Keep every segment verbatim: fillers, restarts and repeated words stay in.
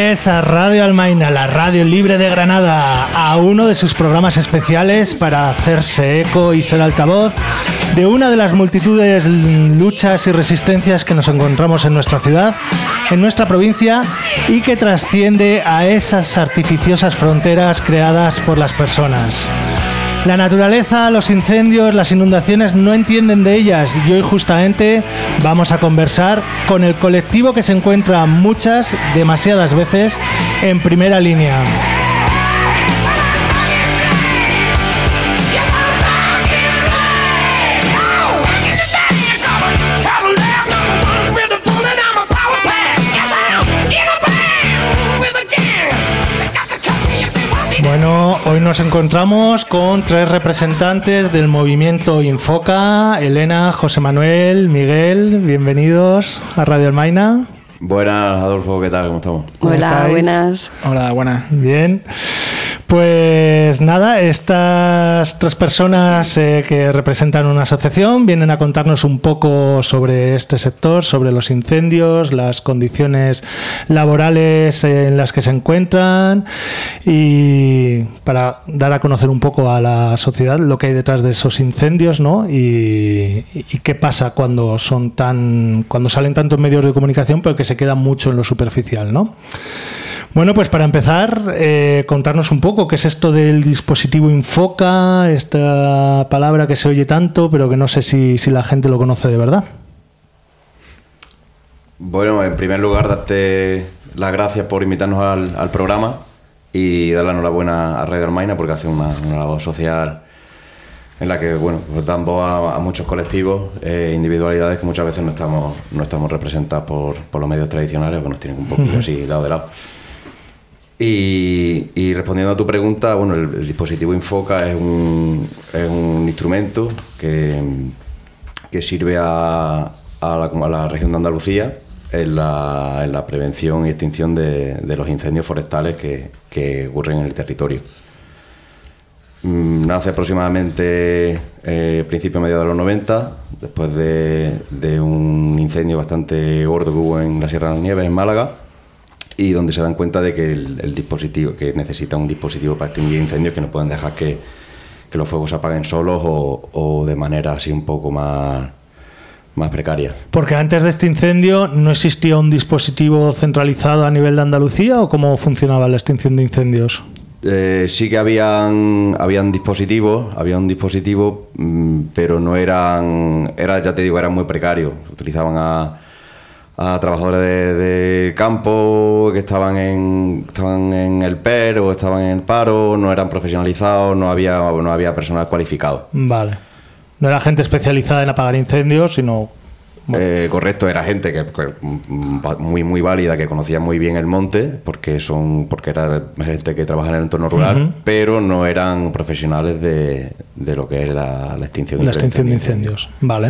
bienvenidos a Radio Almaina, la radio libre de Granada, a uno de sus programas especiales para hacerse eco y ser altavoz de una de las multitudes luchas y resistencias que nos encontramos en nuestra ciudad, en nuestra provincia, y que trasciende a esas artificiosas fronteras creadas por las personas. La naturaleza, los incendios, las inundaciones no entienden de ellas, y hoy justamente vamos a conversar con el colectivo que se encuentra muchas, demasiadas veces en primera línea. Bueno, hoy nos encontramos con tres representantes del movimiento Infoca: Elena, José Manuel, Miguel. Bienvenidos a Radio Almaina. Buenas, Adolfo, ¿qué tal? ¿Cómo estamos? ¿Cómo Hola, estáis? Buenas. Hola, buenas. Bien. Pues nada, estas tres personas eh, que representan una asociación vienen a contarnos un poco sobre este sector, sobre los incendios, las condiciones laborales en las que se encuentran, y para dar a conocer un poco a la sociedad lo que hay detrás de esos incendios, ¿no? Y, y qué pasa cuando son tan, cuando salen tantos medios de comunicación, pero que se quedan mucho en lo superficial, ¿no? Bueno, pues para empezar, eh, contarnos un poco qué es esto del dispositivo Infoca, esta palabra que se oye tanto, pero que no sé si, si la gente lo conoce de verdad. Bueno, en primer lugar, darte las gracias por invitarnos al, al programa y dar la enhorabuena a Radio Almaina porque hace una, una labor social en la que, bueno, pues dan voz a, a muchos colectivos, eh, individualidades que muchas veces no estamos, no estamos representadas por, por los medios tradicionales o que nos tienen un poquito uh-huh. así dado de lado. Y, y respondiendo a tu pregunta, bueno, el, el dispositivo Infoca es un, es un instrumento que, que sirve a, a, la, a la región de Andalucía en la, en la prevención y extinción de, de los incendios forestales que, que ocurren en el territorio. Nace aproximadamente eh, principio medio de los noventa, después de, de un incendio bastante gordo que hubo en la Sierra de las Nieves, en Málaga, y donde se dan cuenta de que el, el dispositivo, que necesita un dispositivo para extinguir incendios, que no pueden dejar que, que los fuegos se apaguen solos o, o de manera así un poco más, más precaria. Porque antes de este incendio no existía un dispositivo centralizado a nivel de Andalucía, ¿o cómo funcionaba la extinción de incendios? Eh, sí que habían habían dispositivos, había un dispositivo, mmm, pero no eran, era, ya te digo, eran muy precarios. Utilizaban a a trabajadores de, de campo que estaban en estaban en el P E R o estaban en el paro, no eran profesionalizados, no había no había personal cualificado. Vale. No era gente especializada en apagar incendios, sino... Bueno. Eh, correcto, era gente que, que muy muy válida, que conocía muy bien el monte, porque son porque era gente que trabaja en el entorno rural, uh-huh. pero no eran profesionales de, de lo que es la, la extinción, la extinción de incendios. Vale.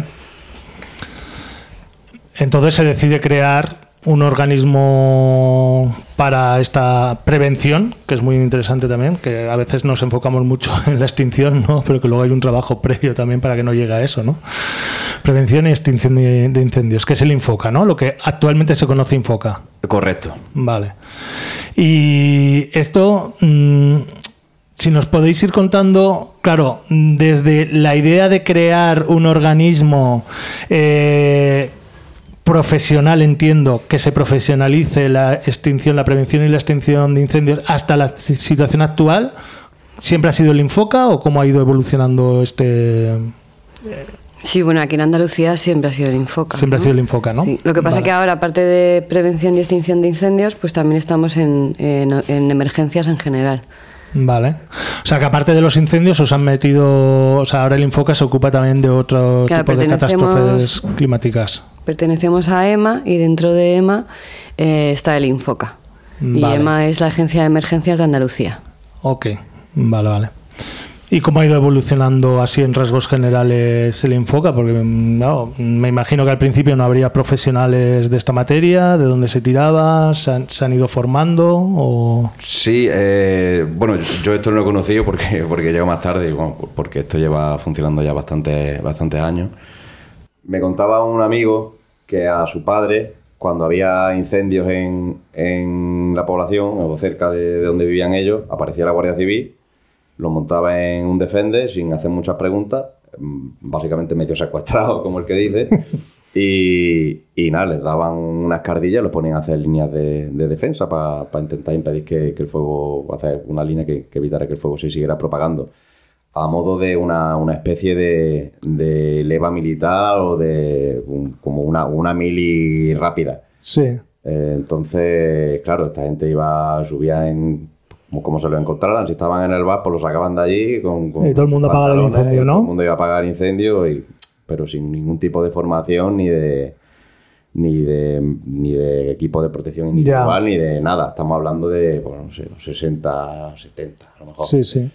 Entonces se decide crear un organismo para esta prevención, que es muy interesante también, que a veces nos enfocamos mucho en la extinción, ¿no? Pero que luego hay un trabajo previo también para que no llegue a eso, ¿no? Prevención y extinción de, de incendios, que es el Infoca, ¿no? Lo que actualmente se conoce Infoca. Correcto. Vale. Y esto, mmm, si nos podéis ir contando, claro, desde la idea de crear un organismo eh, profesional, entiendo, que se profesionalice la extinción, la prevención y la extinción de incendios, hasta la situación actual, ¿siempre ha sido el Infoca o cómo ha ido evolucionando este...? Sí, bueno, aquí en Andalucía siempre ha sido el Infoca. Siempre ¿no? ha sido el Infoca, ¿no? Sí. Lo que pasa vale. es que ahora, aparte de prevención y extinción de incendios, pues también estamos en, en, en emergencias en general. Vale. O sea, que aparte de los incendios os han metido... O sea, ahora el Infoca se ocupa también de otro claro, tipo de catástrofes climáticas. Pertenecemos a EMA y dentro de EMA eh, está el Infoca. Vale. Y EMA es la Agencia de Emergencias de Andalucía. Ok, vale, vale. ¿Y cómo ha ido evolucionando así en rasgos generales el Infoca? Porque no, me imagino que al principio no habría profesionales de esta materia, ¿de dónde se tiraba? ¿Se han, se han ido formando? O... Sí, eh, bueno, yo esto no lo he conocido porque, porque llego más tarde, bueno, porque esto lleva funcionando ya bastante, bastantes años. Me contaba un amigo que a su padre cuando había incendios en, en la población o cerca de, de donde vivían ellos, aparecía la Guardia Civil, los montaba en un Defender sin hacer muchas preguntas, básicamente medio secuestrado, como el que dice, y, y nada, les daban unas cardillas, los ponían a hacer líneas de, de defensa para pa intentar impedir que, que el fuego, hacer una línea que, que evitara que el fuego se siguiera propagando, a modo de una, una especie de, de leva militar o de un, como una, una mili rápida. Sí. Eh, entonces, claro, esta gente iba, subía en... Como, como se lo encontraran, si estaban en el bar, pues lo sacaban de allí con, con y todo el mundo apagaba el incendio, ¿no? Todo el mundo iba a apagar el incendio, y, pero sin ningún tipo de formación ni de ni de ni de equipo de protección individual, ya. Ni de nada. Estamos hablando de, bueno, no sé, sesenta, setenta, a lo mejor. Sí, sí.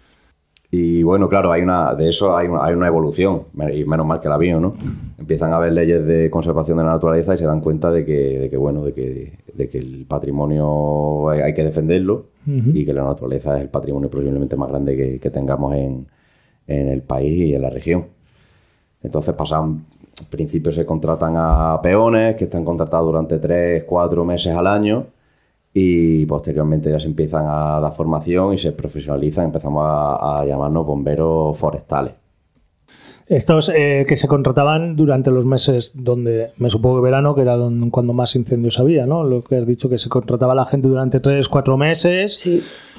Y bueno, claro, hay una de eso hay una, hay una evolución, y menos mal que la vio, ¿no? Empiezan a haber leyes de conservación de la naturaleza y se dan cuenta de que, de que bueno, de que, de que el patrimonio hay, hay que defenderlo, uh-huh. Y que la naturaleza es el patrimonio posiblemente más grande que, que tengamos en, en el país y en la región. Entonces pasan, en principio se contratan a peones que están contratados durante tres, cuatro meses al año, y posteriormente ya se empiezan a dar formación y se profesionalizan. Empezamos a, a llamarnos bomberos forestales. Estos eh, que se contrataban durante los meses donde, me supongo que verano, que era donde, cuando más incendios había, ¿no? Lo que has dicho, que se contrataba a la gente durante tres, cuatro meses. Sí.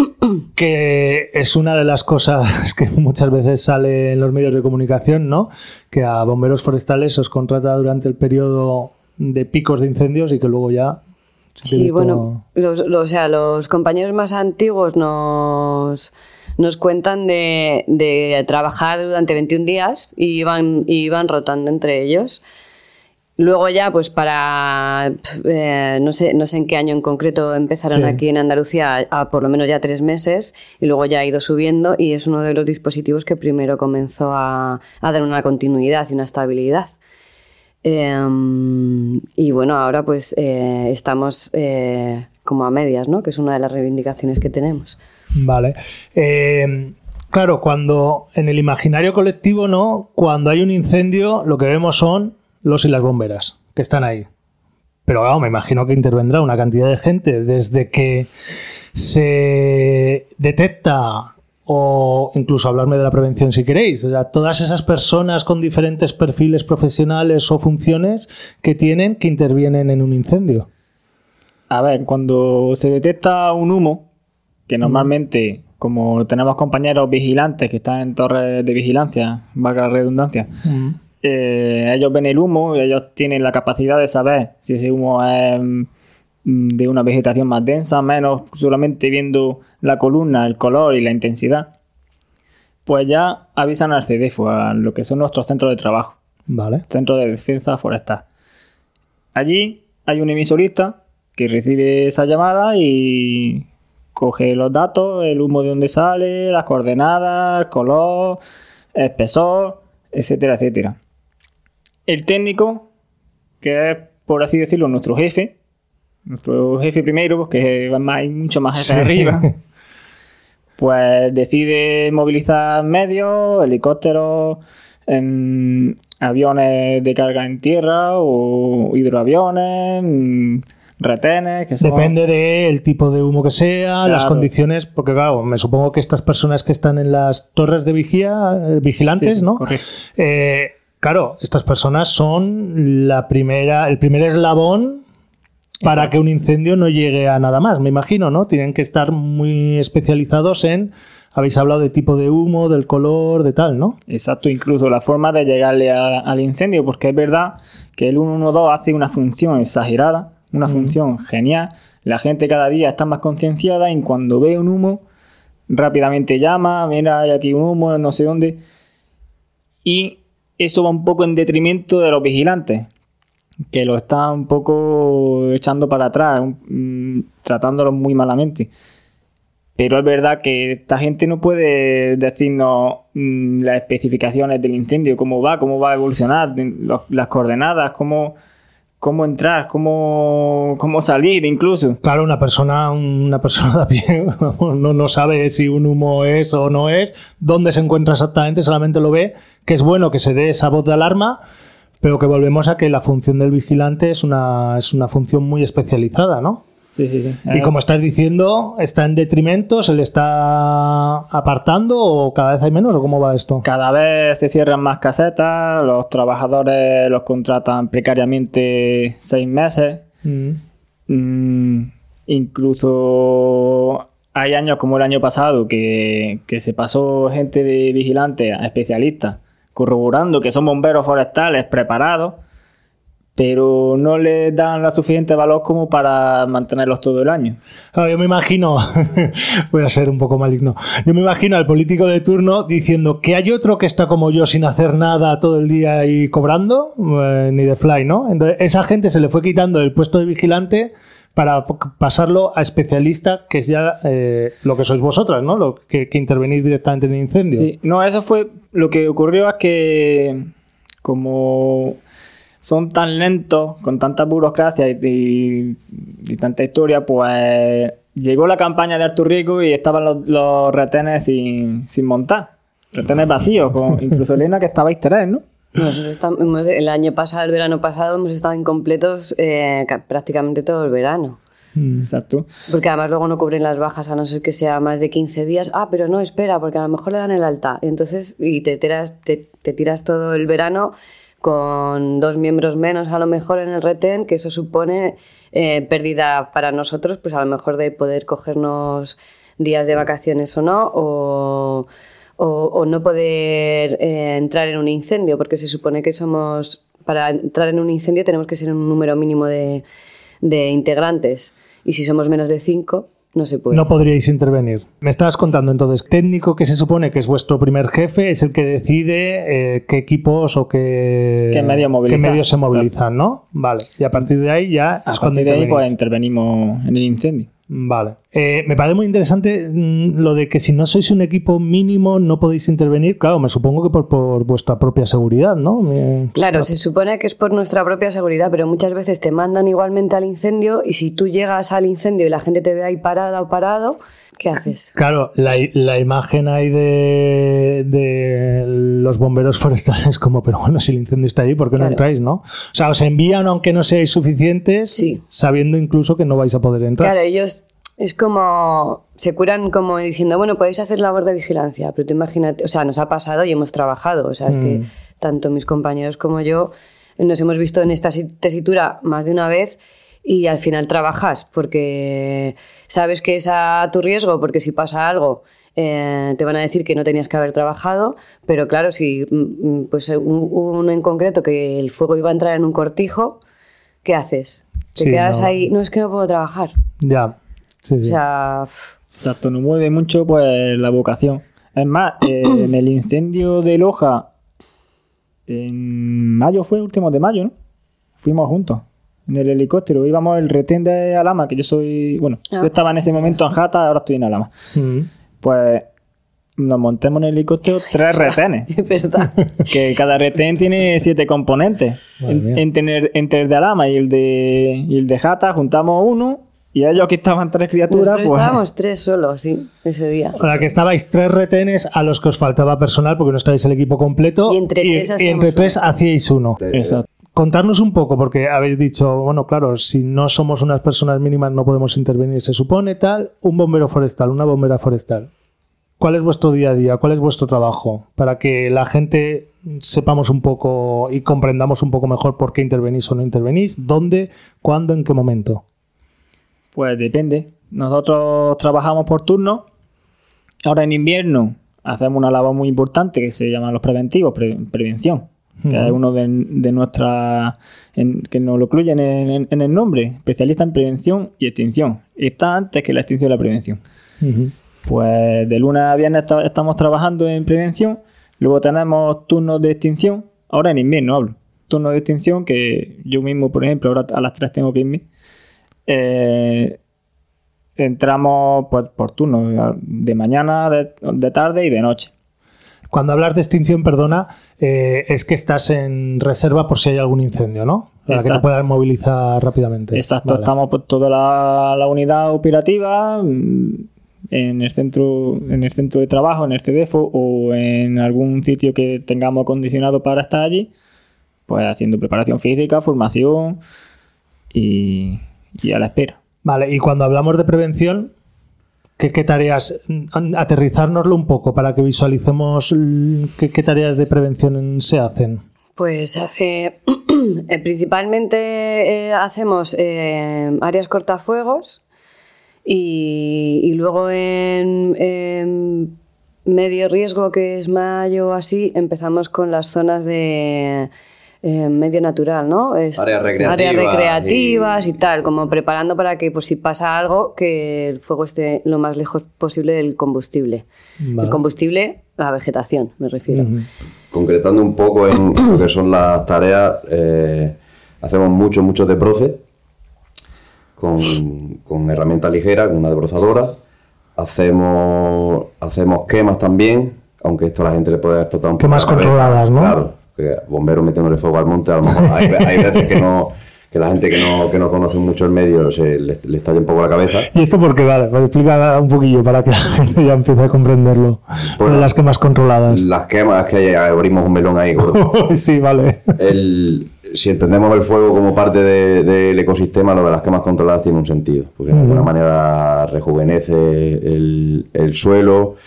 Que es una de las cosas que muchas veces sale en los medios de comunicación, ¿no? Que a bomberos forestales se os contrata durante el periodo de picos de incendios y que luego ya... Sí, visto... bueno, los, los, o sea, los compañeros más antiguos nos, nos cuentan de, de trabajar durante veintiún días y iban, y iban rotando entre ellos. Luego ya, pues para, eh, no sé, no sé en qué año en concreto empezaron, sí. Aquí en Andalucía a, a por lo menos ya tres meses, y luego ya ha ido subiendo, y es uno de los dispositivos que primero comenzó a, a dar una continuidad y una estabilidad. Eh, y bueno, ahora pues eh, estamos eh, como a medias, ¿no? Que es una de las reivindicaciones que tenemos. Vale. Eh, claro, cuando en el imaginario colectivo, ¿no? Cuando hay un incendio, lo que vemos son los y las bomberas que están ahí. Pero claro, me imagino que intervendrá una cantidad de gente desde que se detecta, o incluso hablarme de la prevención si queréis, o sea, todas esas personas con diferentes perfiles profesionales o funciones que tienen que intervienen en un incendio. A ver, cuando se detecta un humo, que normalmente, mm. como tenemos compañeros vigilantes que están en torres de vigilancia, valga la redundancia, mm. eh, ellos ven el humo y ellos tienen la capacidad de saber si ese humo es de una vegetación más densa, menos, solamente viendo la columna, el color y la intensidad. Pues ya avisan al CEDEFO, a lo que son nuestros centros de trabajo. Vale. Centro de Defensa Forestal. Allí hay un emisorista que recibe esa llamada y coge los datos, el humo de dónde sale, las coordenadas, el color, el espesor, etcétera, etcétera. El técnico, que es, por así decirlo, nuestro jefe, nuestro jefe primero, porque va más, mucho más hacia sí. arriba, pues decide movilizar medios, helicópteros, en aviones de carga en tierra o hidroaviones, retenes, que son... Depende del tipo de humo que sea, claro. Las condiciones, porque claro, me supongo que estas personas que están en las torres de vigía, eh, vigilantes, sí, ¿no? Correcto. Eh, claro, estas personas son la primera, el primer eslabón para Exacto. que un incendio no llegue a nada más, me imagino, ¿no? Tienen que estar muy especializados en... Habéis hablado de tipo de humo, del color, de tal, ¿no? Exacto, incluso la forma de llegarle a, al incendio, porque es verdad que el ciento doce hace una función exagerada, una mm. función genial. La gente cada día está más concienciada y cuando ve un humo, rápidamente llama, mira, hay aquí un humo, no sé dónde. Y eso va un poco en detrimento de los vigilantes, que lo están un poco echando para atrás, um, tratándolos muy malamente. Pero es verdad que esta gente no puede decirnos mmm, las especificaciones del incendio, cómo va, cómo va a evolucionar, los, las coordenadas, cómo, cómo entrar, cómo, cómo salir incluso. Claro, una persona, una persona de a pie no, no sabe si un humo es o no es, dónde se encuentra exactamente, solamente lo ve, que es bueno que se dé esa voz de alarma, Pero que volvemos a que la función del vigilante es una, es una función muy especializada, ¿no? Sí, sí, sí. Y como estás diciendo, ¿está en detrimento? ¿Se le está apartando o cada vez hay menos? ¿O cómo va esto? Cada vez se cierran más casetas, los trabajadores los contratan precariamente seis meses. Mm. Mm, incluso hay años como el año pasado que, que se pasó gente de vigilante a especialistas corroborando que son bomberos forestales preparados, pero no les dan la suficiente valor como para mantenerlos todo el año. Claro, yo me imagino, voy a ser un poco maligno, yo me imagino al político de turno diciendo que hay otro que está como yo sin hacer nada todo el día y cobrando, eh, ni de fly, ¿no? Entonces, esa gente se le fue quitando el puesto de vigilante para pasarlo a especialista, que es ya eh, lo que sois vosotras, ¿no? Lo que, que intervenís directamente en el incendio. Sí, no, eso fue lo que ocurrió, es que como son tan lentos, con tanta burocracia y, y, y tanta historia, pues llegó la campaña de alto riesgo y estaban los, los retenes sin, sin montar. Retenes vacíos, con, incluso Elena, que estabais tres, ¿no? Nosotros estamos, el año pasado, el verano pasado, hemos estado incompletos eh, prácticamente todo el verano. Exacto. Porque además luego no cubren las bajas a no ser que sea más de quince días. Ah, pero no, espera, porque a lo mejor le dan el alta. Entonces, y te tiras, te, te tiras todo el verano con dos miembros menos a lo mejor en el retén, que eso supone eh, pérdida para nosotros, pues a lo mejor de poder cogernos días de vacaciones o no, o, o, o no poder eh, entrar en un incendio, porque se supone que somos, para entrar en un incendio tenemos que ser un número mínimo de, de integrantes, y si somos menos de cinco, no se puede. No podríais intervenir. Me estabas contando entonces, técnico que se supone que es vuestro primer jefe, es el que decide eh, qué equipos o qué, qué medios qué medios se movilizan, ¿no? Vale. Y a partir de ahí ya a es cuando partir de ahí pues intervenís. intervenimos en el incendio. Vale. Eh, me parece muy interesante mmm, lo de que si no sois un equipo mínimo no podéis intervenir. Claro, me supongo que por, por vuestra propia seguridad, ¿no? Me... Claro, se supone que es por nuestra propia seguridad, pero muchas veces te mandan igualmente al incendio y si tú llegas al incendio y la gente te ve ahí parada o parado, ¿qué haces? Claro, la, la imagen ahí de, de los bomberos forestales como, pero bueno, si el incendio está ahí, ¿por qué claro. no entráis, no? O sea, os envían aunque no seáis suficientes, sí. sabiendo incluso que no vais a poder entrar. Claro, ellos es como, se curan como diciendo, bueno, podéis hacer labor de vigilancia, pero tú imagínate, o sea, nos ha pasado y hemos trabajado, o sea, es mm. que tanto mis compañeros como yo nos hemos visto en esta tesitura más de una vez. Y al final trabajas porque sabes que es a tu riesgo, porque si pasa algo eh, te van a decir que no tenías que haber trabajado, pero claro, si pues hubo uno en concreto que el fuego iba a entrar en un cortijo, ¿qué haces? Te sí, quedas no. ahí, no, es que no puedo trabajar. Ya, sí, sí. O sea... Pff. Exacto, nos mueve mucho pues la vocación. Es más, eh, en el incendio de Loja, en mayo fue, último de mayo, ¿no? Fuimos juntos. En el helicóptero, íbamos el retén de Alhama, que yo soy, bueno, ah. yo estaba en ese momento en Jata, ahora estoy en Alhama. Mm. Pues nos montemos en el helicóptero tres retenes. Es verdad. Que cada retén tiene siete componentes. En, entre, entre el de Alhama y el de, y el de Jata juntamos uno y ellos que estaban tres criaturas. Nosotros pues estábamos tres solos, sí, ese día. Ahora que estabais tres retenes a los que os faltaba personal porque no estabais el equipo completo. Y entre y, tres, y entre tres hacíais uno. Exacto. Contarnos un poco, porque habéis dicho, bueno, claro, si no somos unas personas mínimas no podemos intervenir, se supone, tal, un bombero forestal, una bombera forestal. ¿Cuál es vuestro día a día? ¿Cuál es vuestro trabajo? Para que la gente sepamos un poco y comprendamos un poco mejor por qué intervenís o no intervenís, dónde, cuándo, en qué momento. Pues depende. Nosotros trabajamos por turno. Ahora en invierno hacemos una labor muy importante que se llama los preventivos, pre- prevención. Que uh-huh. es uno de, de nuestras, que nos lo incluyen en, en, en el nombre, especialista en prevención y extinción. Está antes que la extinción y la prevención. Uh-huh. Pues de lunes a viernes está, estamos trabajando en prevención, luego tenemos turnos de extinción, ahora en invierno hablo, turnos de extinción que yo mismo, por ejemplo, ahora a las tres tengo que irme. Eh, entramos pues, por turnos de mañana, de, de tarde y de noche. Cuando hablas de extinción, perdona, eh, es que estás en reserva por si hay algún incendio, ¿no? Para Exacto. que te puedas movilizar rápidamente. Exacto, vale. Estamos por toda la, la unidad operativa, en el centro, en el centro de trabajo, en el CEDEFO o en algún sitio que tengamos acondicionado para estar allí. pues haciendo preparación física, formación y, y a la espera. Vale, y cuando hablamos de prevención, ¿qué, qué tareas? Aterrizárnoslo un poco para que visualicemos qué, qué tareas de prevención se hacen. Pues se hace, principalmente eh, hacemos eh, áreas cortafuegos y, y luego en, en medio riesgo, que es mayo o así, empezamos con las zonas de eh, medio natural, ¿no? Es, áreas recreativas, áreas recreativas y... y tal, como preparando para que, pues, si pasa algo, que el fuego esté lo más lejos posible del combustible. Vale. El combustible, la vegetación, me refiero. Uh-huh. Concretando un poco en lo que son las tareas, eh, hacemos mucho, mucho desbroce con, con herramienta ligera, con una desbrozadora. Hacemos, hacemos quemas también, aunque esto a la gente le puede explotar un poco. Quemas controladas, ¿no? Claro, que bomberos metiéndole fuego al monte, a lo mejor hay, hay veces que no, que la gente que no, que no conoce mucho el medio se le, le estalla un poco la cabeza. ¿Y esto por qué? Vale, pues explica un poquillo para que la gente ya empiece a comprenderlo. Bueno, las quemas controladas. Las quemas, es que abrimos un melón ahí. Sí, vale. El, si entendemos el fuego como parte de, del ecosistema, lo de las quemas controladas tiene un sentido, porque uh-huh. de alguna manera rejuvenece el, el suelo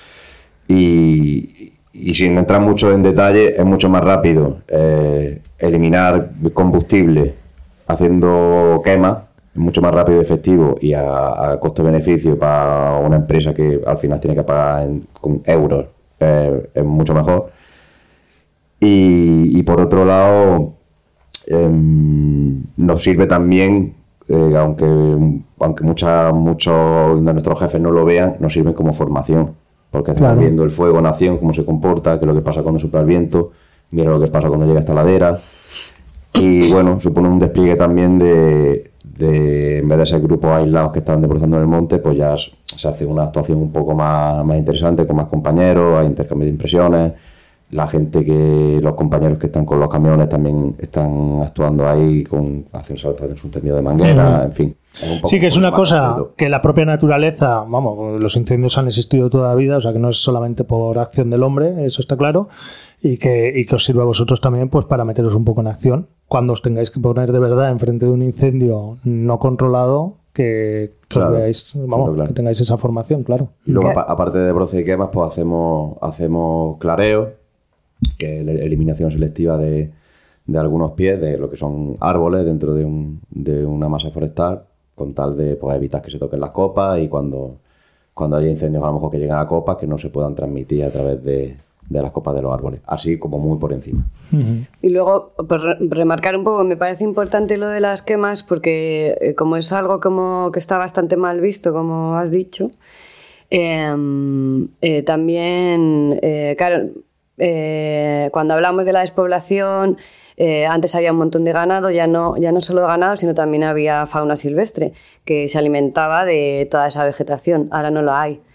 y, y sin entrar mucho en detalle, es mucho más rápido eh, eliminar combustible haciendo quema, es mucho más rápido y efectivo y a, a costo-beneficio para una empresa que al final tiene que pagar en, con euros, eh, es mucho mejor. Y, y por otro lado, eh, nos sirve también, eh, aunque, aunque mucha, muchos de nuestros jefes no lo vean, nos sirven como formación, porque estamos claro. viendo el fuego en acción, cómo se comporta, qué es lo que pasa cuando sopla el viento, mira lo que pasa cuando llega a esta ladera. Y bueno, supone un despliegue también de, de en vez de ser grupos aislados que están desbrozando en el monte, pues ya se hace una actuación un poco más, más interesante, con más compañeros, hay intercambio de impresiones. La gente que, los compañeros que están con los camiones también están actuando ahí, con haciendo un tendido de manguera, uh-huh. en fin. Sí, que es una cosa rápido. Que la propia naturaleza, vamos, los incendios han existido toda la vida, o sea que no es solamente por acción del hombre, eso está claro, y que, y que os sirva a vosotros también pues para meteros un poco en acción. Cuando os tengáis que poner de verdad enfrente de un incendio no controlado, que, que claro, os veáis, vamos, claro. que tengáis esa formación, claro. Y luego, ¿Qué? aparte de broce y quemas, pues hacemos, hacemos clareo, que es la eliminación selectiva de, de algunos pies, de lo que son árboles dentro de, un, de una masa forestal, con tal de pues, evitar que se toquen las copas y cuando, cuando haya incendios a lo mejor que lleguen a copas, que no se puedan transmitir a través de, de las copas de los árboles, así como muy por encima. Uh-huh. Y luego, pues, remarcar un poco, me parece importante lo de las quemas, porque eh, como es algo como que está bastante mal visto, como has dicho, eh, eh, también, eh, claro, Eh, cuando hablamos de la despoblación, eh, antes había un montón de ganado, ya no, ya no solo ganado, sino también había fauna silvestre que se alimentaba de toda esa vegetación. Ahora no la hay.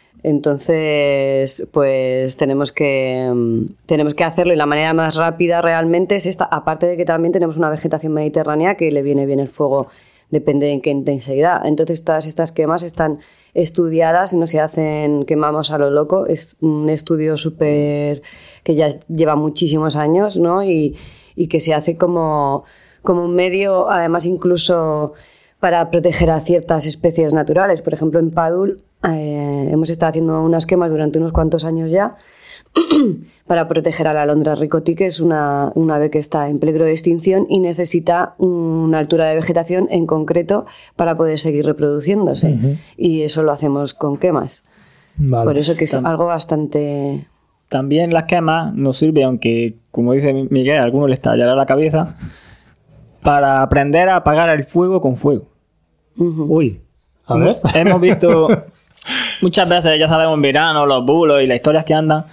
Entonces, pues tenemos que, tenemos que hacerlo y la manera más rápida realmente es esta, aparte de que también tenemos una vegetación mediterránea que le viene bien el fuego, depende de en qué intensidad. Entonces, todas estas quemas están estudiadas, no se hacen quemamos a lo loco, es un estudio súper que ya lleva muchísimos años, ¿no? Y, y que se hace como, como un medio, además incluso para proteger a ciertas especies naturales. Por ejemplo, en Padul eh, hemos estado haciendo unas quemas durante unos cuantos años ya para proteger a la alondra ricoti, que es una, una ave que está en peligro de extinción y necesita una altura de vegetación en concreto para poder seguir reproduciéndose. Uh-huh. Y eso lo hacemos con quemas. Vale. Por eso que es Tam- algo bastante... También las quemas nos sirven, aunque, como dice Miguel, a algunos les estallará la cabeza, para aprender a apagar el fuego con fuego. Uh-huh. Uy, a ver. Hemos visto muchas veces, ya sabemos, en verano, los bulos y las historias que andan,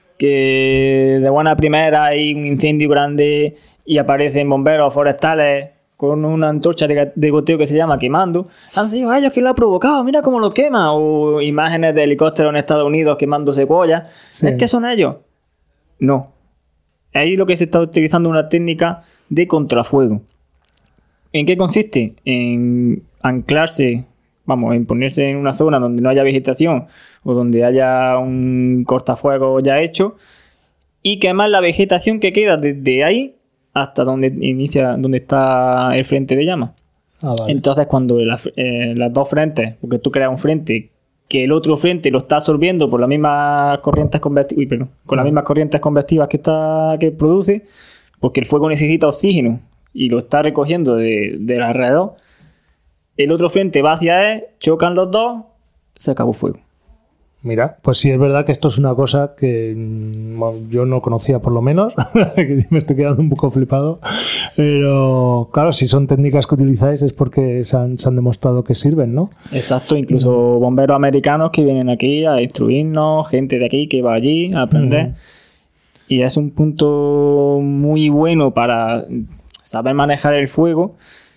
que de buena primera hay un incendio grande y aparecen bomberos forestales con una antorcha de, de goteo que se llama quemando. Han sido ellos quien lo ha provocado, mira cómo lo quema. O imágenes de helicópteros en Estados Unidos quemando cebollas. Sí. ¿Es que son ellos? No. Ahí lo que se está utilizando es una técnica de contrafuego. ¿En qué consiste? En anclarse, vamos, en ponerse en una zona donde no haya vegetación o donde haya un cortafuego ya hecho y quemar la vegetación que queda desde ahí hasta donde inicia, donde está el frente de llama. Ah, vale. Entonces, cuando la, eh, las dos frentes, porque tú creas un frente que el otro frente lo está absorbiendo por las mismas corrientes convectivas, uy, perdón, con las mismas corrientes convectivas que está que produce, porque el fuego necesita oxígeno y lo está recogiendo de, de alrededor. El otro frente va hacia él, chocan los dos, se acabó el fuego. Mira, pues sí es verdad que esto es una cosa que bueno, yo no conocía por lo menos, que me estoy quedando un poco flipado, pero claro, si son técnicas que utilizáis es porque se han, se han demostrado que sirven, ¿no? Exacto, incluso uh-huh. bomberos americanos que vienen aquí a instruirnos, gente de aquí que va allí a aprender, uh-huh. y es un punto muy bueno para saber manejar el fuego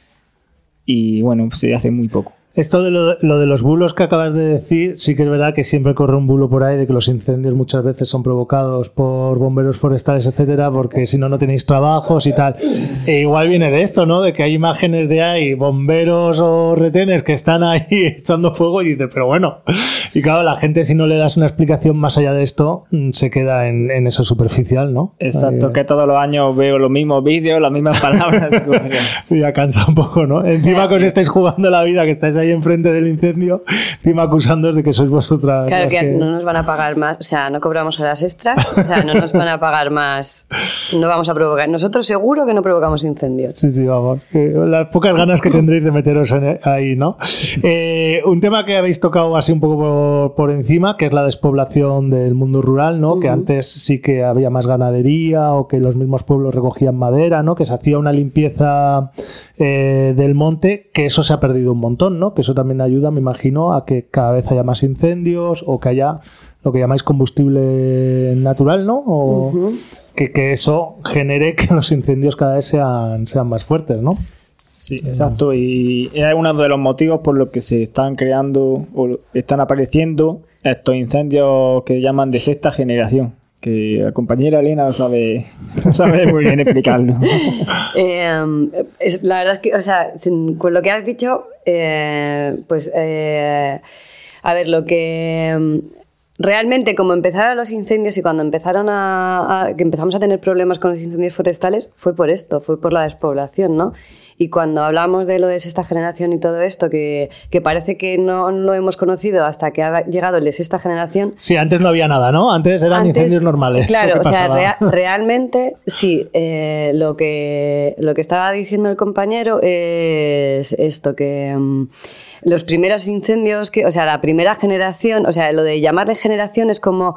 y bueno, se hace muy poco. Esto de lo, lo de los bulos que acabas de decir, sí que es verdad que siempre corre un bulo por ahí de que los incendios muchas veces son provocados por bomberos forestales, etcétera, porque si no, no tenéis trabajos y tal. E igual viene de esto, ¿no? De que hay imágenes de ahí, bomberos o retenes que están ahí echando fuego y dices, pero bueno. Y claro, la gente, si no le das una explicación más allá de esto, se queda en, en eso superficial, ¿no? Exacto, ahí, que todos los años veo los mismos vídeos, las mismas palabras. Ya cansa un poco, ¿no? Encima que os estáis jugando la vida, que estáis ahí enfrente del incendio, encima acusándoos de que sois vosotras. Claro, que, que no nos van a pagar más, o sea, no cobramos horas extras, o sea, no nos van a pagar más, no vamos a provocar. Nosotros seguro que no provocamos incendios. Sí, sí, vamos. Eh, las pocas ganas que tendréis de meteros en, ahí, ¿no? Eh, un tema que habéis tocado así un poco por, por encima, que es la despoblación del mundo rural, ¿no? Uh-huh. Que antes sí que había más ganadería o que los mismos pueblos recogían madera, ¿no? Que se hacía una limpieza eh, del monte, que eso se ha perdido un montón, ¿no? Que eso también ayuda, me imagino, a que cada vez haya más incendios o que haya lo que llamáis combustible natural, ¿no? O uh-huh. que, que eso genere que los incendios cada vez sean, sean más fuertes, ¿no? Sí, exacto. Y es uno de los motivos por los que se están creando o están apareciendo estos incendios que llaman de sexta generación. Que la compañera Elena sabe, sabe muy bien explicarlo. eh, es, la verdad es que, o sea, sin, con lo que has dicho, eh, pues, eh, a ver, lo que realmente, como empezaron los incendios y cuando empezaron a, a, que empezamos a tener problemas con los incendios forestales, fue por esto, fue por la despoblación, ¿no? Y cuando hablamos de lo de sexta generación y todo esto, que, que parece que no lo hemos conocido hasta que ha llegado el de sexta generación. Sí, antes no había nada, ¿no? Antes eran antes, incendios normales. Claro, o sea, rea- realmente sí, eh, lo, que, lo que estaba diciendo el compañero es esto, que um, los primeros incendios, que, o sea, la primera generación, o sea, lo de llamarle generación es como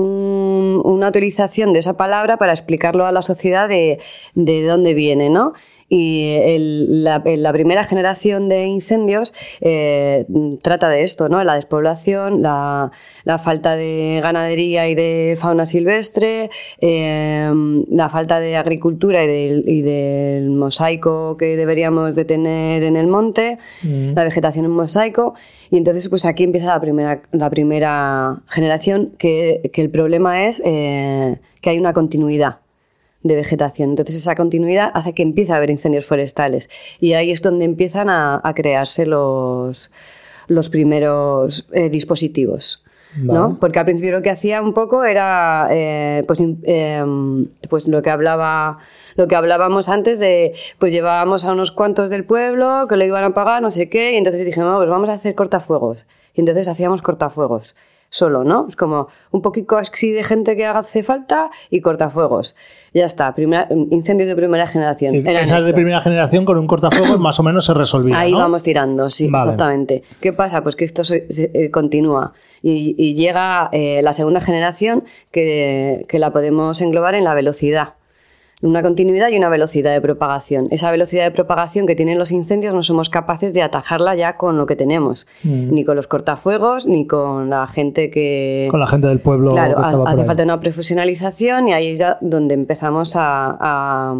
un, una utilización de esa palabra para explicarlo a la sociedad de, de dónde viene, ¿no? Y el, la, la primera generación de incendios eh, trata de esto, ¿no? La despoblación, la, la falta de ganadería y de fauna silvestre, eh, la falta de agricultura y del, y del mosaico que deberíamos de tener en el monte, mm. la vegetación en mosaico. Y entonces pues aquí empieza la primera, la primera generación, que, que el problema es eh, que hay una continuidad de vegetación. Entonces esa continuidad hace que empiece a haber incendios forestales y ahí es donde empiezan a, a crearse los, los primeros eh, dispositivos. Vale. ¿No? Porque al principio lo que hacía un poco era eh, pues, eh, pues lo que hablaba lo que hablábamos antes de pues llevábamos a unos cuantos del pueblo que lo iban a pagar, no sé qué, y entonces dijimos, no, pues vamos a hacer cortafuegos. Y entonces hacíamos cortafuegos solo, ¿no? Es como un poquito así de gente que hace falta y cortafuegos. Ya está, primera, incendios de primera generación. Esas estos. De primera generación con un cortafuegos más o menos se resolvía, ahí, ¿no? Vamos tirando, sí, vale. Exactamente. ¿Qué pasa? Pues que esto se, se, eh, continúa y, y llega eh, la segunda generación que, que la podemos englobar en la velocidad. Una continuidad y una velocidad de propagación. Esa velocidad de propagación que tienen los incendios no somos capaces de atajarla ya con lo que tenemos. Mm. Ni con los cortafuegos, ni con la gente que... Con la gente del pueblo. Claro, ha, hace falta una profesionalización y ahí es ya donde empezamos a, a,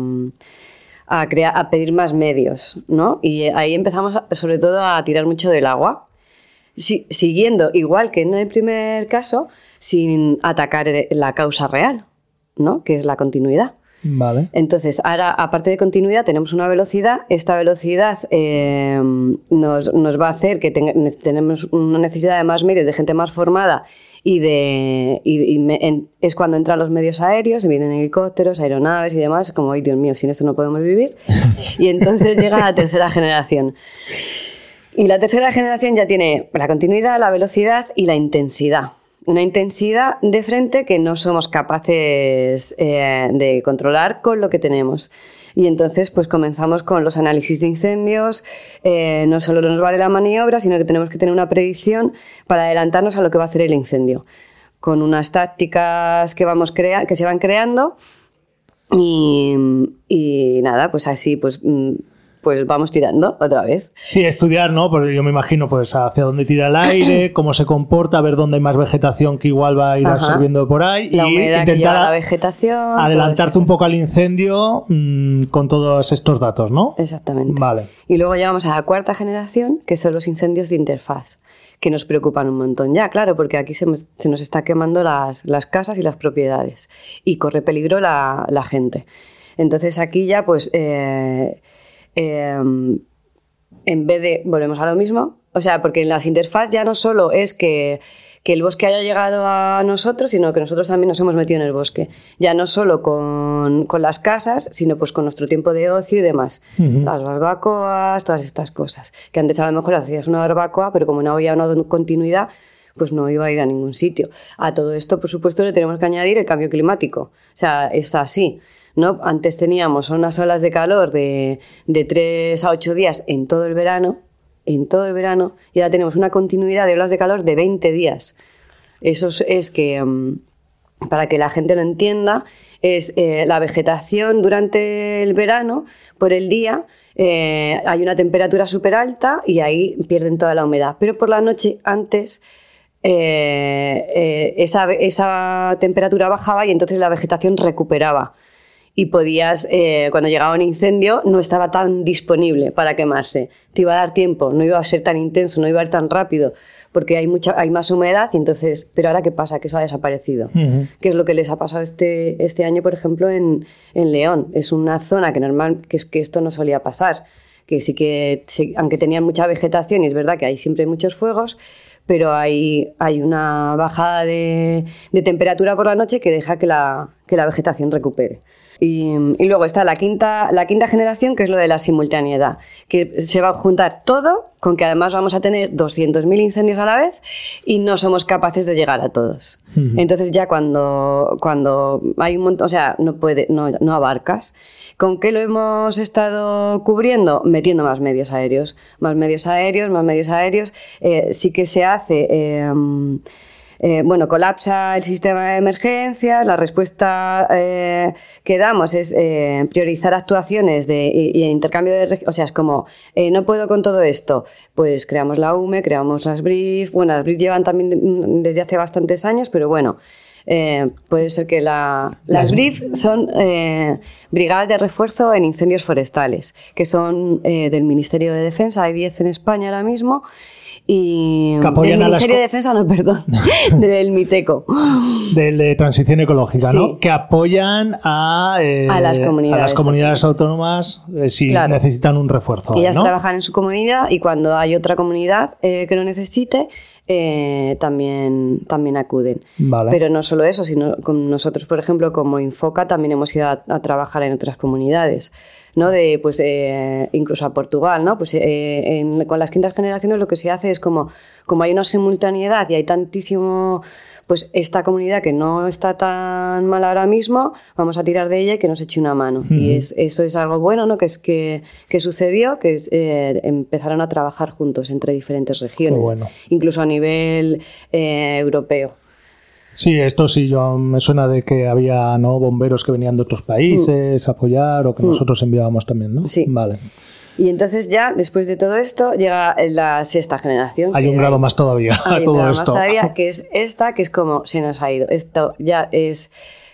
a, crear, a pedir más medios, ¿no? Y ahí empezamos a, sobre todo a tirar mucho del agua, si, siguiendo, igual que en el primer caso, sin atacar la causa real, ¿no? Que es la continuidad. Vale. Entonces, ahora, aparte de continuidad, tenemos una velocidad. Esta velocidad eh, nos, nos va a hacer que tenga, tenemos una necesidad de más medios, de gente más formada y, de, y, y me, en, es cuando entran los medios aéreos, vienen helicópteros, aeronaves y demás, como, ay Dios mío, sin esto no podemos vivir. Y entonces llega la tercera generación. Y la tercera generación ya tiene la continuidad, la velocidad y la intensidad. Una intensidad de frente que no somos capaces eh, de controlar con lo que tenemos. Y entonces pues comenzamos con los análisis de incendios. Eh, no solo nos vale la maniobra, sino que tenemos que tener una predicción para adelantarnos a lo que va a hacer el incendio. Con unas tácticas que, vamos crea- que se van creando y, y nada, pues así pues... pues vamos tirando otra vez. Sí, estudiar, ¿no? Porque yo me imagino pues hacia dónde tira el aire, cómo se comporta, ver dónde hay más vegetación que igual va a ir Ajá. absorbiendo por ahí la y humedad intentar que lleva la vegetación, adelantarte un poco al incendio mmm, con todos estos datos, ¿no? Exactamente. Vale. Y luego llegamos a la cuarta generación, que son los incendios de interfaz, que nos preocupan un montón ya, claro, porque aquí se, se nos está quemando las, las casas y las propiedades y corre peligro la, la gente. Entonces aquí ya pues... Eh, Eh, en vez de, volvemos a lo mismo, o sea, porque en las interfaz ya no solo es que, que el bosque haya llegado a nosotros, sino que nosotros también nos hemos metido en el bosque, ya no solo con, con las casas, sino pues con nuestro tiempo de ocio y demás, uh-huh. las barbacoas, todas estas cosas, que antes a lo mejor hacías una barbacoa, pero como no había una continuidad, pues no iba a ir a ningún sitio. A todo esto, por supuesto, le tenemos que añadir el cambio climático, o sea, está así. ¿No? Antes teníamos unas olas de calor de, de tres a ocho días en todo el verano, en todo el verano, y ahora tenemos una continuidad de olas de calor de veinte días. Eso es, es que, um, para que la gente lo entienda, es eh, la vegetación durante el verano, por el día, eh, hay una temperatura súper alta y ahí pierden toda la humedad. Pero por la noche, antes... Eh, eh, esa, esa temperatura bajaba y entonces la vegetación recuperaba. Y podías, eh, cuando llegaba un incendio, no estaba tan disponible para quemarse. Te iba a dar tiempo, no iba a ser tan intenso, no iba a ir tan rápido, porque hay mucha, hay más humedad y entonces... Pero ahora, ¿qué pasa? Que eso ha desaparecido. Uh-huh. ¿Qué es lo que les ha pasado este, este año, por ejemplo, en, en León? Es una zona que normal, que es que esto no solía pasar, que sí que, sí, aunque tenían mucha vegetación, y es verdad que hay siempre muchos fuegos, pero hay, hay una bajada de, de temperatura por la noche que deja que la, que la vegetación recupere. Y, y luego está la quinta, la quinta generación, que es lo de la simultaneidad, que se va a juntar todo con que además vamos a tener doscientos mil incendios a la vez y no somos capaces de llegar a todos. Uh-huh. Entonces ya cuando, cuando hay un montón, o sea, no, puede, no, no abarcas. ¿Con qué lo hemos estado cubriendo? Metiendo más medios aéreos, más medios aéreos, más medios aéreos. Eh, sí que se hace... Eh, Eh, bueno, colapsa el sistema de emergencias, la respuesta eh, que damos es eh, priorizar actuaciones de, y, y intercambio de... O sea, es como, eh, no puedo con todo esto, pues creamos la U M E, creamos las B R I F, bueno, las B R I F llevan también desde hace bastantes años, pero bueno, eh, puede ser que la, las B R I F son eh, brigadas de refuerzo en incendios forestales, que son eh, del Ministerio de Defensa, hay diez en España ahora mismo, y del Ministerio de Defensa, no, perdón, del MITECO. Del de Transición Ecológica, sí. ¿no? Que apoyan a, eh, a las comunidades, a las comunidades autónomas eh, si claro. necesitan un refuerzo. Ellas ¿no? trabajan en su comunidad y cuando hay otra comunidad eh, que lo necesite, eh, también, también acuden. Vale. Pero no solo eso, sino con nosotros, por ejemplo, como Infoca, también hemos ido a, a trabajar en otras comunidades. ¿No? De, pues, eh, incluso a Portugal, ¿no? Pues, eh, en, con las quintas generaciones lo que se hace es como, como hay una simultaneidad y hay tantísimo, pues esta comunidad que no está tan mal ahora mismo, vamos a tirar de ella y que nos eche una mano. Uh-huh. Y es, eso es algo bueno, ¿no? Que es que, que sucedió, que eh, empezaron a trabajar juntos entre diferentes regiones, bueno. incluso a nivel eh, europeo. Sí, esto sí, yo me suena de que había ¿no? bomberos que venían de otros países mm. a apoyar o que mm. nosotros enviábamos también, ¿no? Sí. Vale. Y entonces ya, después de todo esto, llega la sexta generación. Hay un grado hay, más todavía a todo grado esto. Más todavía, que es esta, que es como se nos ha ido. Esto ya es...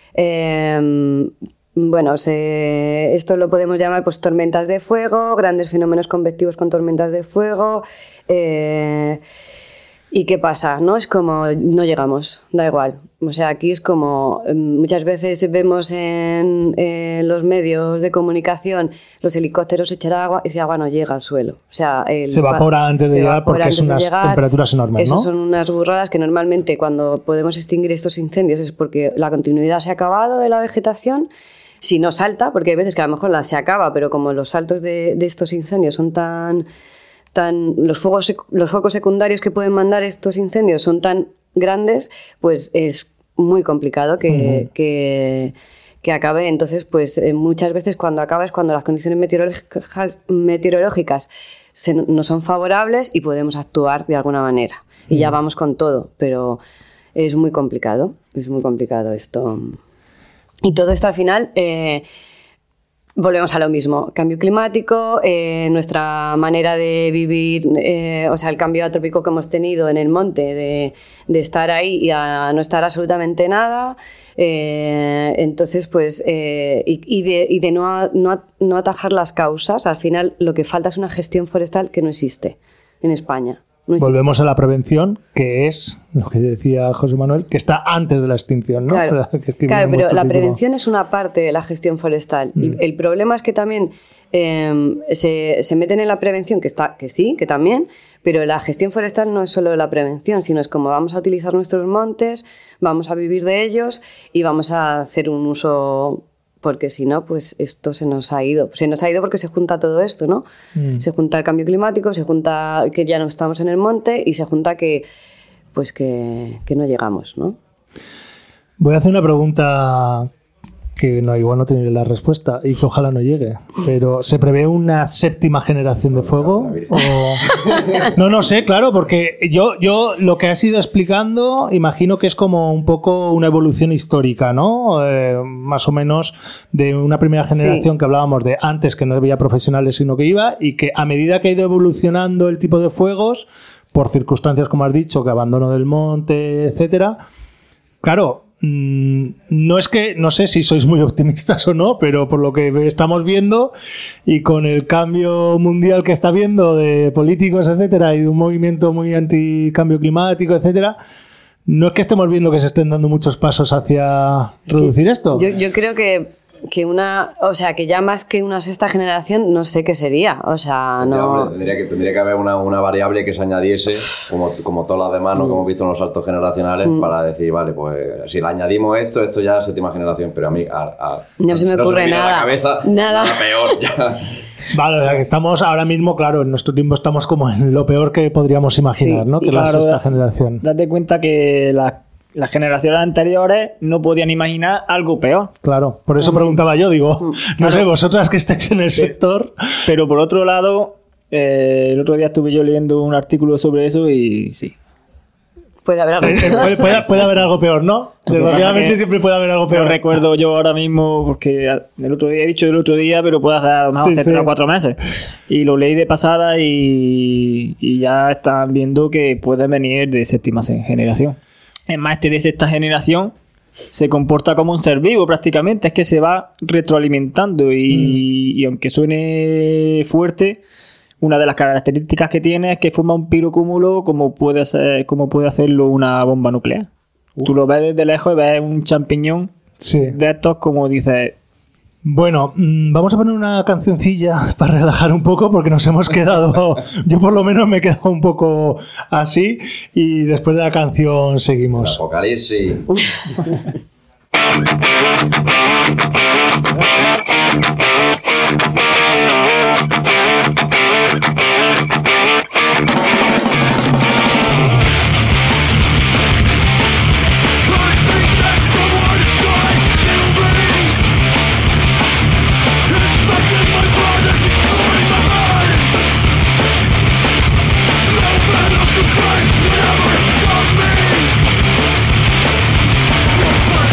Eh, bueno, se, esto lo podemos llamar pues tormentas de fuego, grandes fenómenos convectivos con tormentas de fuego... Eh, ¿Y qué pasa? ¿No? Es como, no llegamos, da igual. O sea, aquí es como, muchas veces vemos en, en los medios de comunicación los helicópteros echar agua y ese agua no llega al suelo. O sea, el, se evapora antes de llegar porque es unas llegar, temperaturas enormes, ¿no? Esas son unas burradas que normalmente cuando podemos extinguir estos incendios es porque la continuidad se ha acabado de la vegetación. Si no salta, porque hay veces que a lo mejor la se acaba, pero como los saltos de, de estos incendios son tan... Tan, los, fuegos, los focos secundarios que pueden mandar estos incendios son tan grandes, pues es muy complicado que, uh-huh. que, que acabe. Entonces, pues eh, muchas veces cuando acaba es cuando las condiciones meteorológicas, meteorológicas se, no son favorables y podemos actuar de alguna manera. Y uh-huh. ya vamos con todo, pero es muy complicado, es muy complicado esto. Y todo esto al final... Eh, Volvemos a lo mismo, cambio climático, eh, nuestra manera de vivir, eh, o sea, el cambio atrópico que hemos tenido en el monte, de, de estar ahí y a no estar absolutamente nada, eh, entonces, pues, eh, y, y de, y de no, no, no atajar las causas, al final lo que falta es una gestión forestal que no existe en España. No Volvemos a la prevención, que es lo que decía José Manuel, que está antes de la extinción, ¿no? Claro, claro pero la prevención es una parte de la gestión forestal. Mm. El problema es que también eh, se, se meten en la prevención, que, está, que sí, que también, pero la gestión forestal no es solo la prevención, sino es como vamos a utilizar nuestros montes, vamos a vivir de ellos y vamos a hacer un uso... Porque si no, pues esto se nos ha ido. Se nos ha ido porque se junta todo esto, ¿no? Mm. Se junta el cambio climático, se junta que ya no estamos en el monte y se junta que, pues que, que no llegamos, ¿no? Voy a hacer una pregunta que no, igual no tiene la respuesta y que ojalá no llegue. Pero ¿se prevé una séptima generación de fuego? ¿O... No, no sé, claro, porque yo, yo lo que has ido explicando imagino que es como un poco una evolución histórica, ¿no? Eh, más o menos de una primera generación sí. que hablábamos de antes, que no había profesionales sino que iba, y que a medida que ha ido evolucionando el tipo de fuegos, por circunstancias como has dicho, que abandono del monte, etcétera, claro... No es que, no sé si sois muy optimistas o no, pero por lo que estamos viendo y con el cambio mundial que está habiendo de políticos, etcétera, y de un movimiento muy anti-cambio climático, etcétera, no es que estemos viendo que se estén dando muchos pasos hacia reducir esto. Yo, yo creo que, que una, o sea, que ya más que una sexta generación, no sé qué sería, o sea, no... Tendría que, tendría que haber una, una variable que se añadiese, como, como todas las demás, ¿no? Que hemos visto en los saltos generacionales, mm. para decir, vale, pues si le añadimos esto, esto ya es séptima generación, pero a mí a, a, no se me no ocurre se me nada, a la cabeza, nada. nada peor ya. Vale, o sea que estamos ahora mismo, claro, en nuestro tiempo estamos como en lo peor que podríamos imaginar, sí, ¿no? Que claro, la sexta generación. Date cuenta que la Las generaciones anteriores no podían imaginar algo peor. Claro, por eso preguntaba yo, digo, no claro. sé, vosotras que estáis en el sí. sector... Pero por otro lado, eh, el otro día estuve yo leyendo un artículo sobre eso y sí. Puede haber algo peor. Puede, puede, puede haber algo peor, ¿no? Desgraciadamente siempre puede haber algo peor. No recuerdo yo ahora mismo, porque el otro día he dicho el otro día, pero puede hacer no, sí, hace sí. tres o cuatro meses. Y lo leí de pasada y, y ya están viendo que puede venir de séptima generación. Es más, este de sexta generación se comporta como un ser vivo prácticamente, es que se va retroalimentando y, mm. y aunque suene fuerte, una de las características que tiene es que forma un pirocúmulo como puede, ser, como puede hacerlo una bomba nuclear. Uf. Tú lo ves desde lejos y ves un champiñón sí. de estos, como dices... Bueno, vamos a poner una cancioncilla para relajar un poco porque nos hemos quedado, yo por lo menos me he quedado un poco así y después de la canción seguimos. El apocalipsis. Christ, never stop me. Your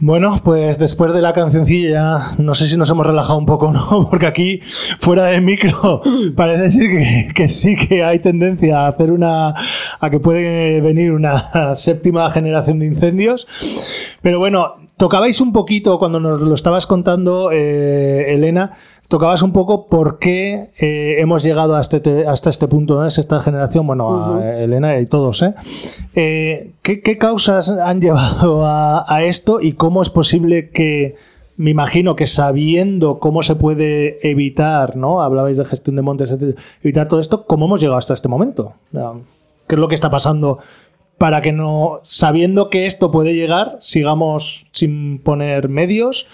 Bueno, pues después de la cancioncilla, no sé si nos hemos relajado un poco o no, porque aquí, fuera del micro, parece decir que, que sí que hay tendencia a hacer una, a que puede venir una séptima generación de incendios. Pero bueno, tocabais un poquito, cuando nos lo estabas contando, eh, Elena, tocabas un poco por qué eh, hemos llegado hasta este, hasta este punto, ¿no? Es esta generación, bueno, uh-huh. a Elena y todos, ¿eh? Eh, ¿qué, ¿Qué causas han llevado a, a esto y cómo es posible que, me imagino que sabiendo cómo se puede evitar, ¿no? Hablabais de gestión de montes, etcétera, evitar todo esto, ¿cómo hemos llegado hasta este momento? ¿Qué es lo que está pasando para que no, sabiendo que esto puede llegar, sigamos sin poner medios?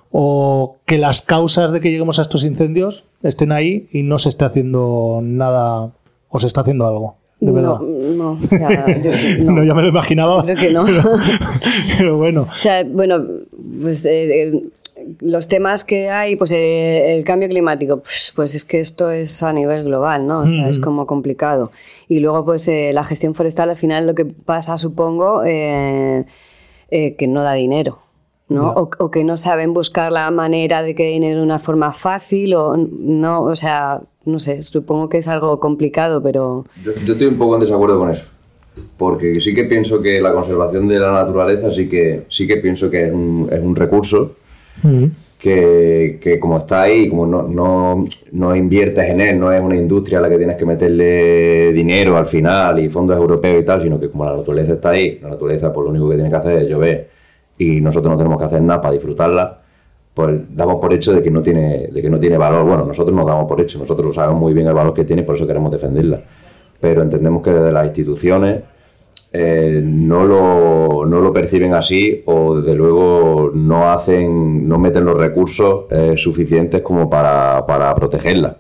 ¿O que las causas de que lleguemos a estos incendios estén ahí y no se esté haciendo nada o se está haciendo algo? De verdad. No, no, ya, yo, no. no, ya me lo imaginaba. Creo que no. Pero, pero bueno. O sea, bueno, pues eh, eh, los temas que hay, pues eh, el cambio climático, pues, pues es que esto es a nivel global, ¿no? O sea, mm. es como complicado. Y luego, pues eh, la gestión forestal, al final lo que pasa, supongo, eh, eh, que no da dinero. ¿no? O, o que no saben buscar la manera de que dinero de una forma fácil o no, o sea, no sé, supongo que es algo complicado, pero... Yo, yo estoy un poco en desacuerdo con eso, porque sí que pienso que la conservación de la naturaleza sí que, sí que pienso que es un, es un recurso mm. que, que como está ahí, como no, no, no inviertes en él, no es una industria a la que tienes que meterle dinero al final y fondos europeos y tal, sino que como la naturaleza está ahí, la naturaleza pues lo único que tiene que hacer es llover y nosotros no tenemos que hacer nada para disfrutarla, pues damos por hecho de que no tiene, de que no tiene valor. Bueno, nosotros nos damos por hecho, nosotros sabemos muy bien el valor que tiene, por eso queremos defenderla. Pero entendemos que desde las instituciones eh, no, lo, no lo perciben así o desde luego no hacen, no meten los recursos eh, suficientes como para, para protegerla.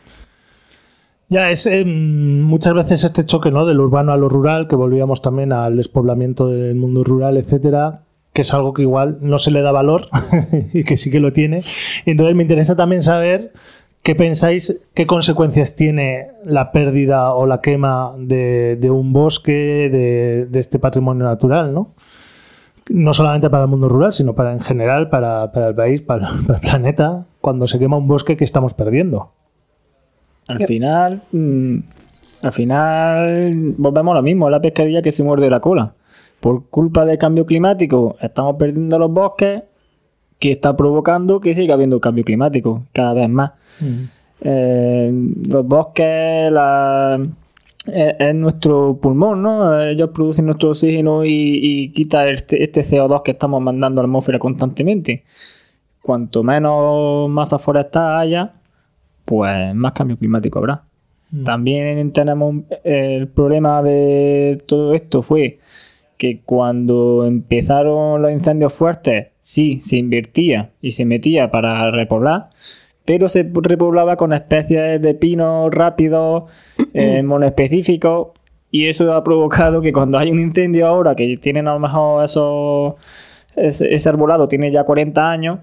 Ya, es eh, muchas veces este choque, ¿no? Del urbano a lo rural, que volvíamos también al despoblamiento del mundo rural, etcétera, que es algo que igual no se le da valor y que sí que lo tiene. Y entonces me interesa también saber qué pensáis, qué consecuencias tiene la pérdida o la quema de, de un bosque, de, de este patrimonio natural, ¿no? No solamente para el mundo rural, sino para en general, para, para el país, para, para el planeta, cuando se quema un bosque que estamos perdiendo. Al final, mmm, al final volvemos a lo mismo, la pescadilla que se muerde la cola. Por culpa del cambio climático estamos perdiendo los bosques, que está provocando que siga habiendo cambio climático cada vez más. Mm. Eh, los bosques la, es, es nuestro pulmón, ¿no? Ellos producen nuestro oxígeno y, y quitan este, este C O dos que estamos mandando a la atmósfera constantemente. Cuanto menos masa forestal haya, pues más cambio climático habrá. Mm. También tenemos el problema de todo esto fue que cuando empezaron los incendios fuertes, sí, se invertía y se metía para repoblar, pero se repoblaba con especies de pinos rápidos, eh, monoespecíficos, y eso ha provocado que cuando hay un incendio ahora, que tienen a lo mejor esos, ese, ese arbolado tiene ya cuarenta años,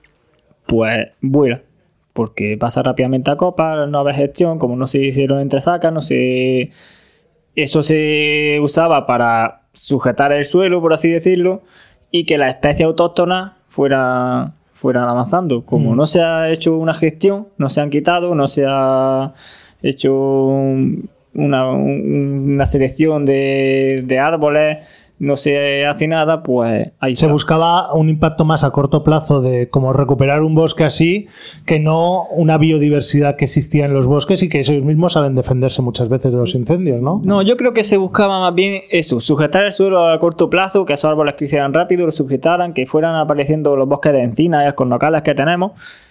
pues vuela, porque pasa rápidamente a copa, no hay gestión, como no se hicieron entresacas, no se... Eso se usaba para sujetar el suelo, por así decirlo, y que las especies autóctonas fueran, fueran avanzando. Como mm. no se ha hecho una gestión, no se han quitado, no se ha hecho una, una selección de, de árboles, no se hace nada, pues ahí se está. Buscaba un impacto más a corto plazo de como recuperar un bosque así, que no una biodiversidad que existía en los bosques y que ellos mismos saben defenderse muchas veces de los incendios, ¿no? No, yo creo que se buscaba más bien eso, sujetar el suelo a corto plazo, que esos árboles crecieran rápido, lo sujetaran, que fueran apareciendo los bosques de encinas y alcornocales que tenemos,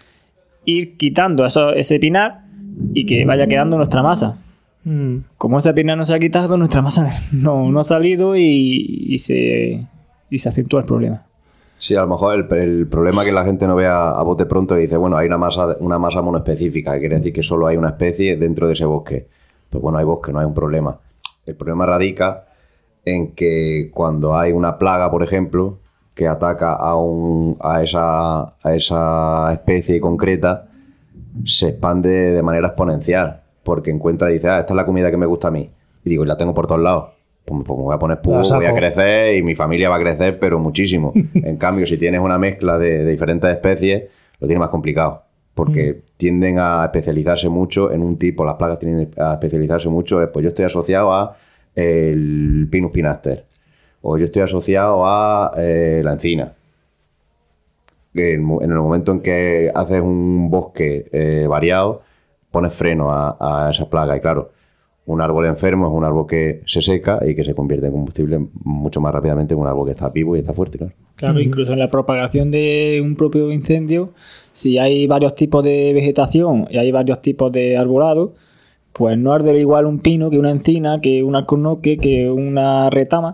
ir quitando eso, ese pinar y que vaya quedando nuestra masa. Mm. Como ese pinar no se ha quitado, nuestra masa no, no ha salido y, y, se, y se acentúa el problema. Sí, a lo mejor el, el problema que la gente no vea a bote pronto y dice, bueno, hay una masa, una masa monoespecífica, que quiere decir que solo hay una especie dentro de ese bosque. Pues bueno, hay bosque, no hay un problema. El problema radica en que cuando hay una plaga, por ejemplo, que ataca a, un, a, esa, a esa especie concreta, se expande de manera exponencial. Porque encuentra y dice, ah, esta es la comida que me gusta a mí. Y digo, y la tengo por todos lados. pues, pues me voy a poner puro, voy a crecer y mi familia va a crecer, pero muchísimo. En cambio, si tienes una mezcla de, de diferentes especies, lo tienes más complicado. Porque mm. tienden a especializarse mucho en un tipo, las plagas tienden a especializarse mucho. Pues yo estoy asociado a el Pinus pinaster, o yo estoy asociado a eh, la encina. En, en el momento en que haces un bosque eh, variado, pones freno a, a esa plaga. Y claro, un árbol enfermo es un árbol que se seca y que se convierte en combustible mucho más rápidamente que un árbol que está vivo y está fuerte, claro. Claro, uh-huh. Incluso en la propagación de un propio incendio, si hay varios tipos de vegetación y hay varios tipos de arbolado, pues no arde igual un pino que una encina, que un alcornoque, que una retama.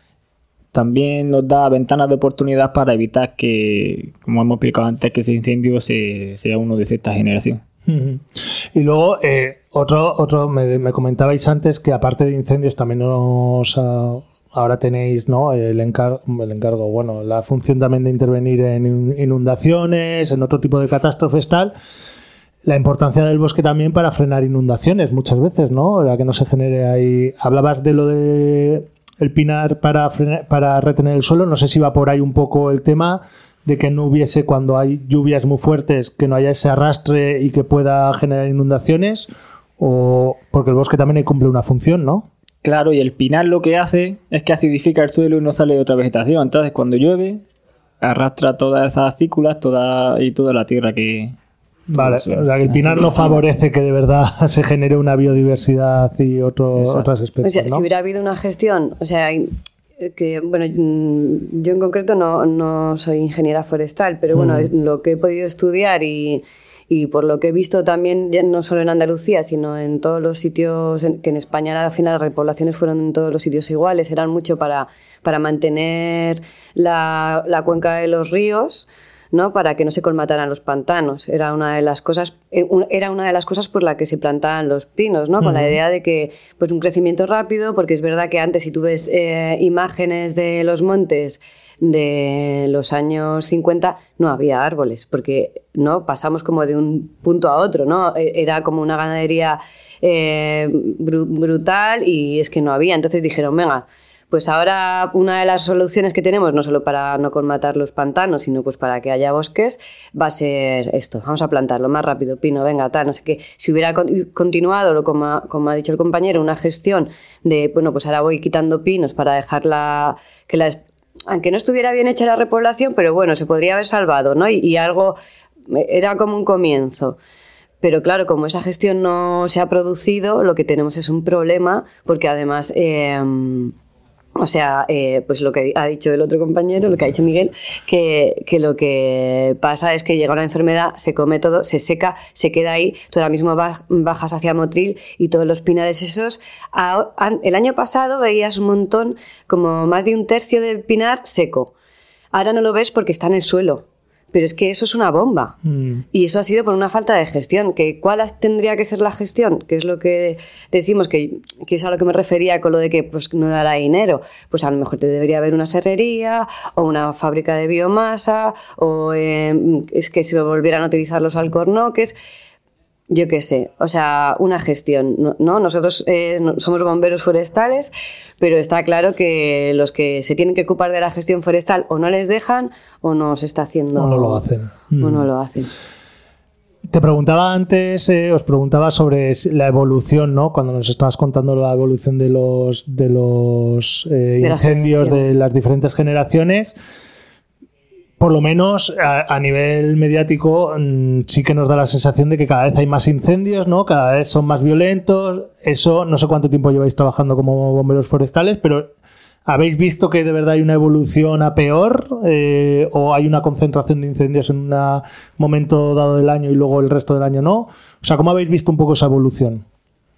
También nos da ventanas de oportunidad para evitar que, como hemos explicado antes, que ese incendio se, sea uno de sexta generación. Uh-huh. Y luego, eh, otro, otro me, me comentabais antes que aparte de incendios también os... Uh, ahora tenéis, ¿no?, el encargo, el encargo, bueno, la función también de intervenir en inundaciones, en otro tipo de catástrofes, tal. La importancia del bosque también para frenar inundaciones muchas veces, ¿no? La que no se genere ahí. Hablabas de lo de el pinar para frenar, para retener el suelo. No sé si va por ahí un poco el tema de que no hubiese, cuando hay lluvias muy fuertes, que no haya ese arrastre y que pueda generar inundaciones, o porque el bosque también cumple una función, ¿no? Claro, y el pinar lo que hace es que acidifica el suelo y no sale otra vegetación. Entonces, cuando llueve, arrastra todas esas acículas toda, y toda la tierra que... Vale, o sea, que el pinar no favorece que de verdad se genere una biodiversidad y otro, otras especies, o sea, ¿no? Si hubiera habido una gestión, o sea, que bueno, yo en concreto no, no soy ingeniera forestal, pero bueno, mm. lo que he podido estudiar y... Y por lo que he visto también, no solo en Andalucía, sino en todos los sitios, en, que en España al final las repoblaciones fueron en todos los sitios iguales, eran mucho para, para mantener la, la cuenca de los ríos, ¿no?, para que no se colmataran los pantanos. Era una de las cosas, era una de las cosas por la que se plantaban los pinos, ¿no? Con uh-huh. la idea de que pues un crecimiento rápido, porque es verdad que antes si tú ves eh, imágenes de los montes de los años cincuenta no había árboles, porque no pasamos como de un punto a otro, ¿no? Era como una ganadería eh, br- brutal y es que no había. Entonces dijeron, venga, pues ahora una de las soluciones que tenemos, no solo para no colmatar los pantanos, sino pues para que haya bosques, va a ser esto, vamos a plantarlo más rápido, pino, venga, tal, no sé qué. Si hubiera con- continuado, como ha, como ha dicho el compañero, una gestión de, bueno, pues ahora voy quitando pinos para dejarla, que la aunque no estuviera bien hecha la repoblación, pero bueno, se podría haber salvado, ¿no? Y, y algo, era como un comienzo. Pero claro, como esa gestión no se ha producido, lo que tenemos es un problema, porque además, eh, o sea, eh, pues lo que ha dicho el otro compañero, lo que ha dicho Miguel, que, que lo que pasa es que llega una enfermedad, se come todo, se seca, se queda ahí, tú ahora mismo bajas hacia Motril y todos los pinares esos, a, a, el año pasado veías un montón, como más de un tercio del pinar seco. Ahora no lo ves porque está en el suelo. Pero es que eso es una bomba. Mm. Y eso ha sido por una falta de gestión. Que ¿cuál tendría que ser la gestión? Que es lo que decimos, que, que es a lo que me refería con lo de que pues, no dará dinero. Pues a lo mejor te debería haber una serrería o una fábrica de biomasa o eh, es que se volvieran a utilizar los alcornoques. Yo qué sé, o sea, una gestión, ¿no? Nosotros eh, somos bomberos forestales, pero está claro que los que se tienen que ocupar de la gestión forestal o no les dejan o no se está haciendo... O no lo hacen. O mm. no lo hacen. Te preguntaba antes, eh, os preguntaba sobre la evolución, ¿no? Cuando nos estabas contando la evolución de los, de los eh, de incendios de las diferentes generaciones... Por lo menos a, a nivel mediático mmm, sí que nos da la sensación de que cada vez hay más incendios, ¿no? Cada vez son más violentos. Eso, no sé cuánto tiempo lleváis trabajando como bomberos forestales, pero ¿habéis visto que de verdad hay una evolución a peor? Eh, ¿O hay una concentración de incendios en un momento dado del año y luego el resto del año no? O sea, ¿cómo habéis visto un poco esa evolución?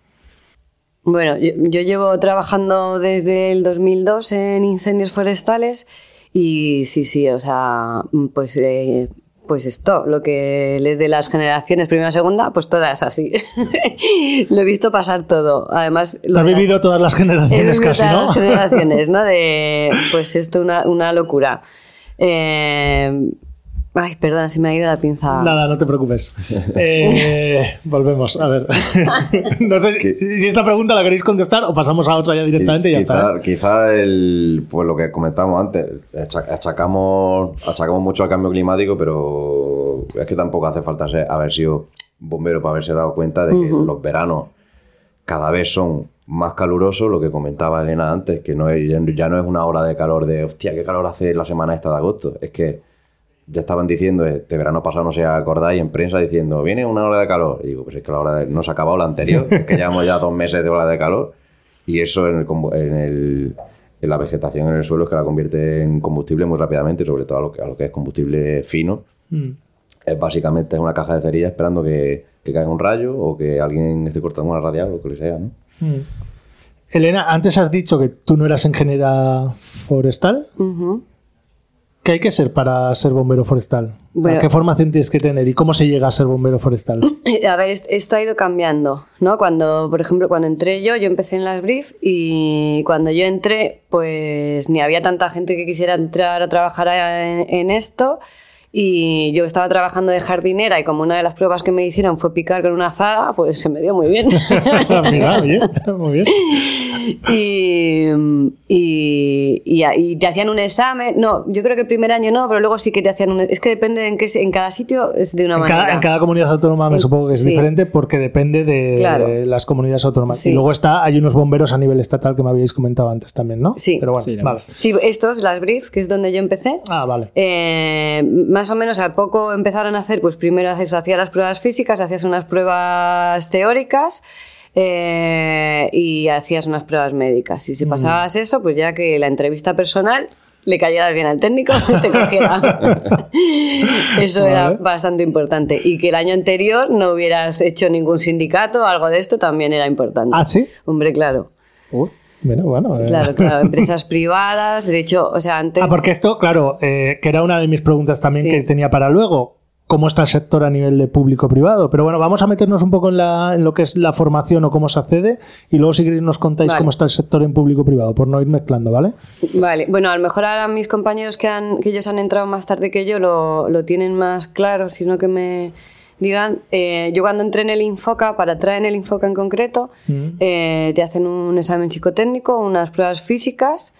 Bueno, yo, yo llevo trabajando desde el dos mil dos en incendios forestales. Y sí, sí, o sea, pues, eh, pues esto, lo que les de las generaciones primera, segunda, pues todas así. Lo he visto pasar todo. Además, lo has vivido las, todas las generaciones casi, todas ¿no? Las generaciones, ¿no? De, pues esto, una, una locura. Eh, Ay, perdona, se me ha ido la pinza. Nada, no te preocupes. Eh, volvemos, a ver. No sé si esta pregunta la queréis contestar o pasamos a otra ya directamente y ya quizá, está. Quizá el, pues lo que comentábamos antes, achacamos, achacamos mucho al cambio climático, pero es que tampoco hace falta ser, haber sido bombero para haberse dado cuenta de que uh-huh. los veranos cada vez son más calurosos, lo que comentaba Elena antes, que no es, ya no es una hora de calor de, hostia, qué calor hace la semana esta de agosto, es que ya estaban diciendo, este verano pasado, no sé si acordáis, en prensa diciendo, viene una hora de calor. Y digo, pues es que la hora de, no se ha acabado la anterior, es que llevamos ya dos meses de hora de calor. Y eso en, el, en, el, en la vegetación en el suelo es que la convierte en combustible muy rápidamente, sobre todo a lo que, a lo que es combustible fino. Mm. Es básicamente es una caja de cerillas esperando que, que caiga un rayo o que alguien esté cortando una radial o lo que sea, ¿no? Mm. Elena, antes has dicho que tú no eras ingeniera forestal. Uh-huh. ¿Qué hay que ser para ser bombero forestal? Bueno, ¿qué formación tienes que tener y cómo se llega a ser bombero forestal? A ver, esto ha ido cambiando, ¿no? Cuando, por ejemplo, cuando entré yo, yo empecé en las brief y cuando yo entré, pues ni había tanta gente que quisiera entrar a trabajar en, en esto y yo estaba trabajando de jardinera y como una de las pruebas que me hicieron fue picar con una azada, pues se me dio muy bien. Mira, bien, muy bien. Y, y, y, y te hacían un examen. No, yo creo que el primer año no, pero luego sí que te hacían un. Es que depende en qué en cada sitio es de una en manera. Cada, en cada comunidad autónoma me en, supongo que es sí. diferente porque depende de, claro. de las comunidades autónomas. Sí. Y luego está, hay unos bomberos a nivel estatal que me habíais comentado antes también, ¿no? Sí. Pero bueno, sí, vale. Sí, estos, las brief, que es donde yo empecé. Ah, vale. Eh, más o menos al poco empezaron a hacer, pues primero hacías las pruebas físicas, hacías unas pruebas teóricas. Eh, y hacías unas pruebas médicas y si pasabas mm. eso, pues ya que la entrevista personal le cayeras bien al técnico te cogiera. Eso vale. Era bastante importante y que el año anterior no hubieras hecho ningún sindicato o algo de esto también era importante. ¿Ah, sí? Hombre, claro. Uh, bueno, bueno. Eh. Claro, claro, empresas privadas, de hecho, o sea, antes... Ah, porque esto, claro, eh, que era una de mis preguntas también sí. que tenía para luego. ¿Cómo está el sector a nivel de público-privado? Pero bueno, vamos a meternos un poco en, la, en lo que es la formación o cómo se accede y luego si queréis nos contáis vale. cómo está el sector en público-privado, por no ir mezclando, ¿vale? Vale, bueno, a lo mejor ahora mis compañeros que, han, que ellos han entrado más tarde que yo lo, lo tienen más claro, sino que me digan. Eh, yo cuando entré en el Infoca, para entrar en el Infoca en concreto, mm. eh, te hacen un examen psicotécnico, unas pruebas físicas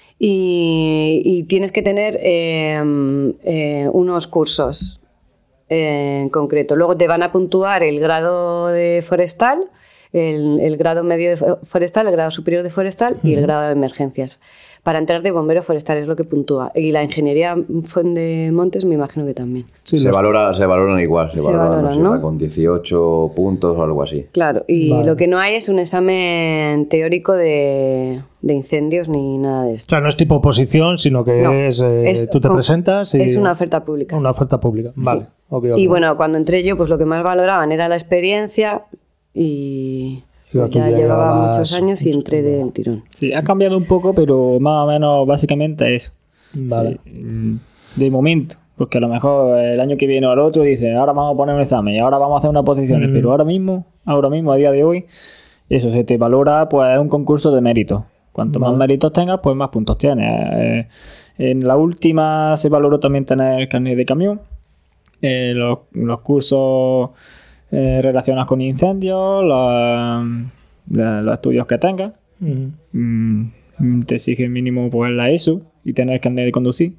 y, y tienes que tener eh, eh, unos cursos en concreto. Luego te van a puntuar el grado de forestal, el, el grado medio de forestal, el grado superior de forestal uh-huh. y el grado de emergencias. Para entrar de bombero forestal es lo que puntúa. Y la ingeniería de montes me imagino que también. Sí, se, valora, se valoran igual, se, se valoran, valoran no sé, ¿no? con dieciocho puntos o algo así. Claro, y vale. lo que no hay es un examen teórico de, de incendios ni nada de esto. O sea, no es tipo oposición, sino que no, es, eh, es tú te un, presentas y... Es una oferta pública. Una oferta pública, vale. Sí. Okay, okay. Y bueno, cuando entré yo, pues lo que más valoraban era la experiencia y... Pues ya llevaba muchos años y entré del tirón. Sí, ha cambiado un poco, pero más o menos básicamente eso. Vale. Sí, de momento, porque a lo mejor el año que viene o el otro dice, ahora vamos a poner un examen y ahora vamos a hacer unas posiciones, mm. pero ahora mismo, ahora mismo, a día de hoy, eso se te valora, pues es un concurso de méritos. Cuanto vale. más méritos tengas, pues más puntos tienes. Eh, en la última se valoró también tener carnet de camión. Eh, los, los cursos... Eh, relacionadas con incendios, los, los estudios que tengas. Uh-huh. Mm, te exige mínimo pues la E S O y tener carnet de conducir.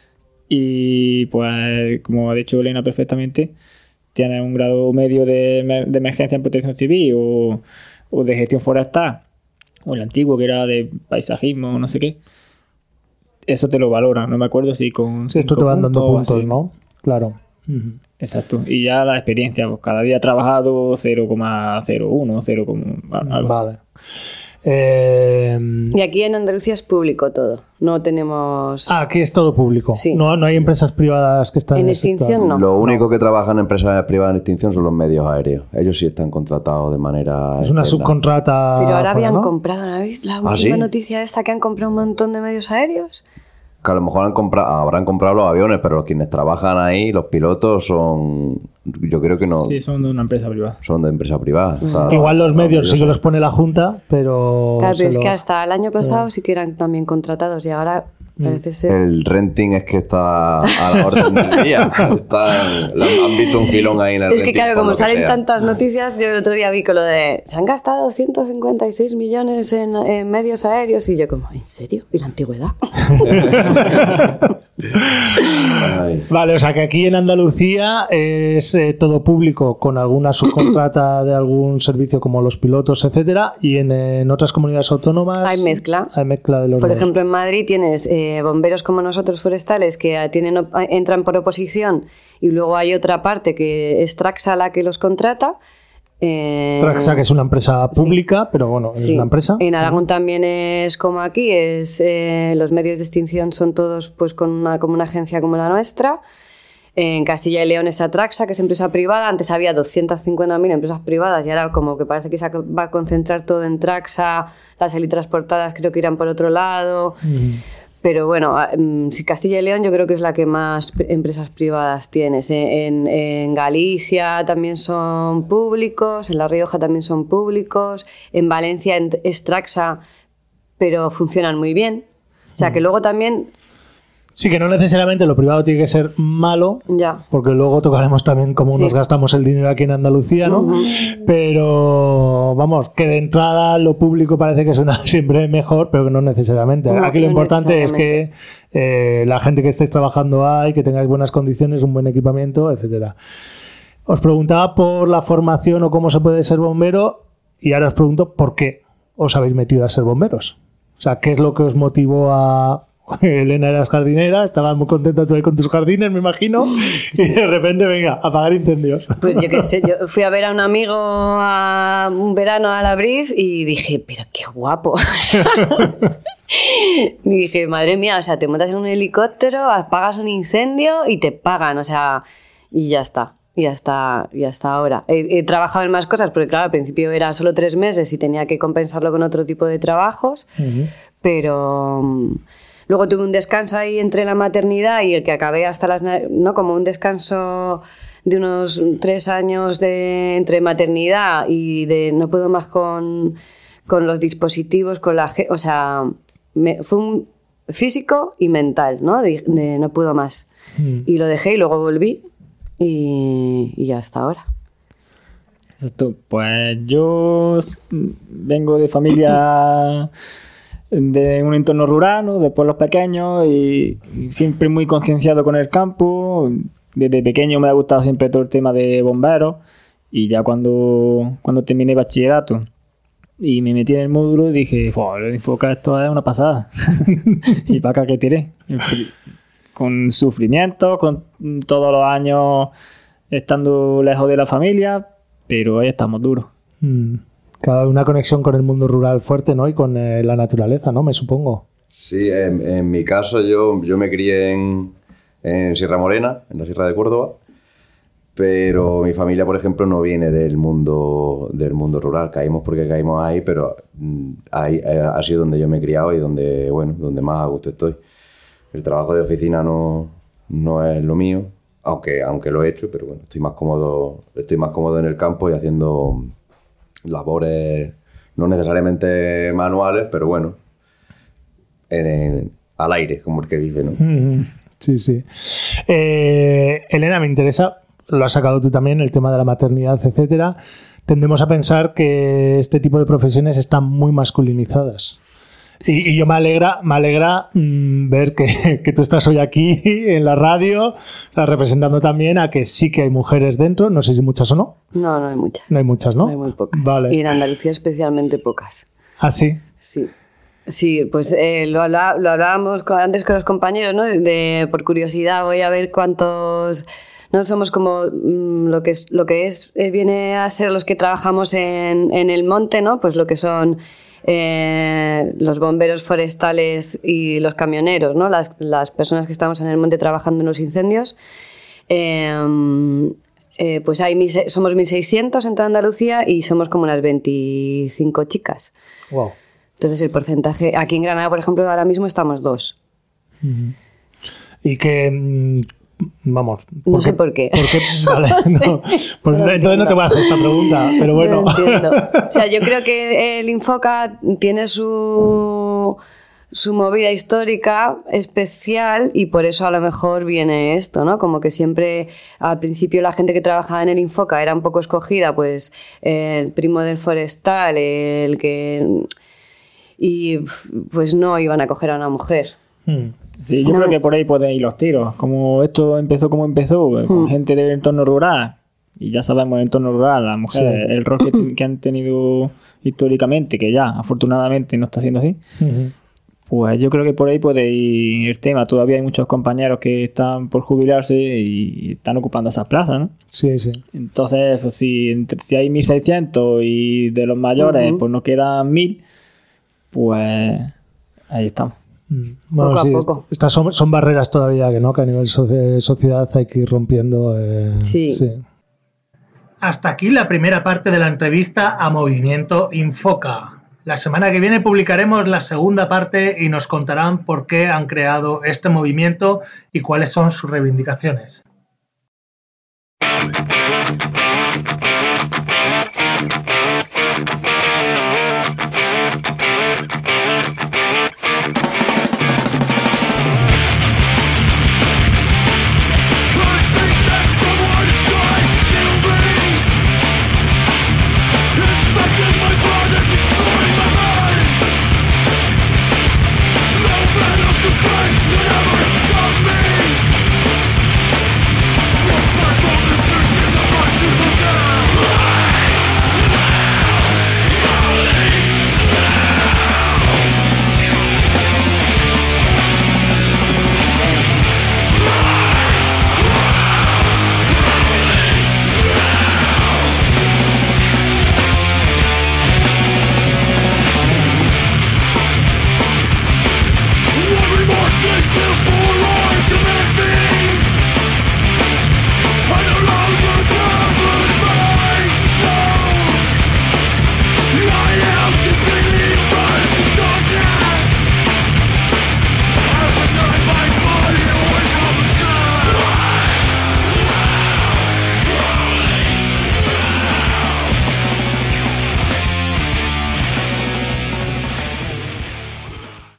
Y pues, como ha dicho Elena perfectamente, tienes un grado medio de, de emergencia en protección civil o, o de gestión forestal, o el antiguo que era de paisajismo o no sé qué. Eso te lo valoran, no me acuerdo si con... Sí, esto te van dando puntos, así. ¿No? Claro. Uh-huh. Exacto, y ya la experiencia, pues cada día he trabajado cero coma cero uno, cero, algo vale. Eh... Y aquí en Andalucía es público todo, no tenemos... Ah, aquí es todo público, sí. no, no hay empresas privadas que están en, en extinción, no. Lo único que trabajan en empresas privadas en extinción son los medios aéreos, ellos sí están contratados de manera... Es una externa. Subcontrata... Pero ahora habían ¿no? comprado, ¿no habéis la última ¿Ah, sí? noticia esta que han comprado un montón de medios aéreos? Que a lo mejor han comprado, habrán comprado los aviones, pero quienes trabajan ahí, los pilotos, son... Yo creo que no... Sí, son de una empresa privada. Son de empresa privada. Uh-huh. O sea, que igual los medios sí que sé. los pone la Junta, pero... Claro, pero es los... que hasta el año pasado sí que eran también contratados y ahora Parece ser. El renting es que está a la orden del día. Está, han visto un filón ahí en el Es renting. que claro, como que salen sea. tantas noticias, yo el otro día vi con lo de se han gastado ciento cincuenta y seis millones en, en medios aéreos y yo como, ¿en serio? ¿Y la antigüedad? Ay. Vale, o sea que aquí en Andalucía es eh, todo público con alguna subcontrata de algún servicio como los pilotos, etcétera, y en, en otras comunidades autónomas Hay mezcla. Hay mezcla de los Por dos. ejemplo, en Madrid tienes eh, bomberos como nosotros forestales que tienen, op- entran por oposición y luego hay otra parte que es Traxa la que los contrata. Eh, Traxa, que es una empresa sí. pública, pero bueno, es Sí. una empresa. En Aragón también es como aquí, es eh, los medios de extinción son todos pues con una, como una agencia como la nuestra. En Castilla y León es Atraxa, que es empresa privada. Antes había doscientas cincuenta mil empresas privadas y ahora como que parece que se va a concentrar todo en Traxa. Las helitransportadas creo que irán por otro lado. Mm. Pero bueno, mm, si Castilla y León yo creo que es la que más p- empresas privadas tienes. En, en Galicia también son públicos, en La Rioja también son públicos, en Valencia en- es Traxa, pero funcionan muy bien. O sea que luego también, Sí, que no necesariamente lo privado tiene que ser malo, ya, porque luego tocaremos también cómo Sí. nos gastamos el dinero aquí en Andalucía, ¿no? Ujú. Pero vamos, que de entrada lo público parece que suena siempre mejor, pero que no necesariamente. No, aquí lo no importante es que necesariamente. eh, la gente que estéis trabajando ahí, que tengáis buenas condiciones, un buen equipamiento, etcétera. Os preguntaba por la formación o cómo se puede ser bombero, y ahora os pregunto por qué os habéis metido a ser bomberos. O sea, ¿qué es lo que os motivó a... Elena eras jardinera, estabas muy contenta tú ahí con tus jardines, me imagino, y de repente, venga, apagar incendios. pues yo qué sé, yo fui a ver a un amigo a un verano a la Brief y dije, pero qué guapo. Y dije, madre mía, o sea, te montas en un helicóptero, apagas un incendio y te pagan, o sea, y ya está. Y hasta, y hasta ahora. He, he trabajado en más cosas, porque claro, al principio era solo tres meses y tenía que compensarlo con otro tipo de trabajos, Ujú. pero mm, luego tuve un descanso ahí entre la maternidad y el que acabé hasta las... na- ¿no? Como un descanso de unos tres años de, entre maternidad y de no puedo más con, con los dispositivos, con la... ge- O sea, me- fue un físico y mental, ¿no? De, de no puedo más. Mm. Y lo dejé y luego volví y, y ya hasta ahora. Exacto. Pues yo s- vengo de familia de un entorno rural, ¿no? De pueblos pequeños y, y siempre muy concienciado con el campo. Desde pequeño me ha gustado siempre todo el tema de bomberos y ya cuando, cuando terminé bachillerato y me metí en el módulo dije, "Fua, el enfocar esto es una pasada". Y para acá que tiré. Con sufrimiento, con todos los años estando lejos de la familia, pero ahí estamos duros. Mm. Cada una conexión con el mundo rural fuerte, ¿no? Y con eh, la naturaleza, ¿no? Me supongo. Sí, en, en mi caso yo, yo me crié en, en Sierra Morena, en la Sierra de Córdoba, pero mi familia, por ejemplo, no viene del mundo, del mundo rural. Caímos porque caímos ahí, pero mm, ahí eh, ha sido donde yo me he criado y donde, bueno, donde más a gusto estoy. El trabajo de oficina no, no es lo mío, aunque, aunque lo he hecho, pero bueno, estoy más cómodo, estoy más cómodo en el campo y haciendo labores no necesariamente manuales, pero bueno, en, en- al aire, como el que dice, ¿no? Mm. Sí, sí. Eh, Elena, me interesa, lo has sacado tú también, el tema de la maternidad, etcétera. Tendemos a pensar que este tipo de profesiones están muy masculinizadas. Y, y yo me alegra, me alegra mmm, ver que, que tú estás hoy aquí en la radio, o sea, representando también a que sí que hay mujeres dentro, no sé si muchas o no. No, no hay muchas. No hay muchas, ¿no? Hay muy pocas. Vale. Y en Andalucía especialmente pocas. ¿Ah, sí? Sí. Sí, pues eh, lo, habla- lo hablábamos con- antes con los compañeros, ¿no? De, por curiosidad voy a ver cuántos... No somos como mm, lo que es, lo que es eh, viene a ser los que trabajamos en, en el monte, ¿no? Pues lo que son eh, los bomberos forestales y los camioneros, ¿no? Las, las personas que estamos en el monte trabajando en los incendios. Eh, eh, pues hay mil se- somos mil seiscientos en toda Andalucía y somos como unas veinticinco chicas. Wow. Entonces el porcentaje, aquí en Granada, por ejemplo, ahora mismo estamos dos. Y que, mm, vamos... No sé por qué. ¿Por qué? Vale, no. Pues No lo entonces no te voy a hacer esta pregunta, pero bueno. No entiendo. O sea, yo creo que el Infoca tiene su, su movida histórica especial y por eso a lo mejor viene esto, ¿no? Como que siempre al principio la gente que trabajaba en el Infoca era un poco escogida, pues el primo del forestal, el que... y pues no iban a coger a una mujer. Sí, yo no. creo que por ahí pueden ir los tiros. Como esto empezó como empezó, hmm. con gente del entorno rural, y ya sabemos el entorno rural, las mujeres, sí. el rol que, que han tenido históricamente, que ya afortunadamente no está siendo así. Uh-huh. Pues yo creo que por ahí puede ir el tema. Todavía hay muchos compañeros que están por jubilarse y están ocupando esas plazas, ¿no? Sí, sí. Entonces, pues, si, si hay mil seiscientos y de los mayores uh-huh. pues nos quedan mil, pues ahí estamos. Bueno, poco sí, a poco. Estas son, son barreras todavía que no, que a nivel de sociedad hay que ir rompiendo. Eh, sí. sí. Hasta aquí la primera parte de la entrevista a Movimiento Infoca. La semana que viene publicaremos la segunda parte y nos contarán por qué han creado este movimiento y cuáles son sus reivindicaciones.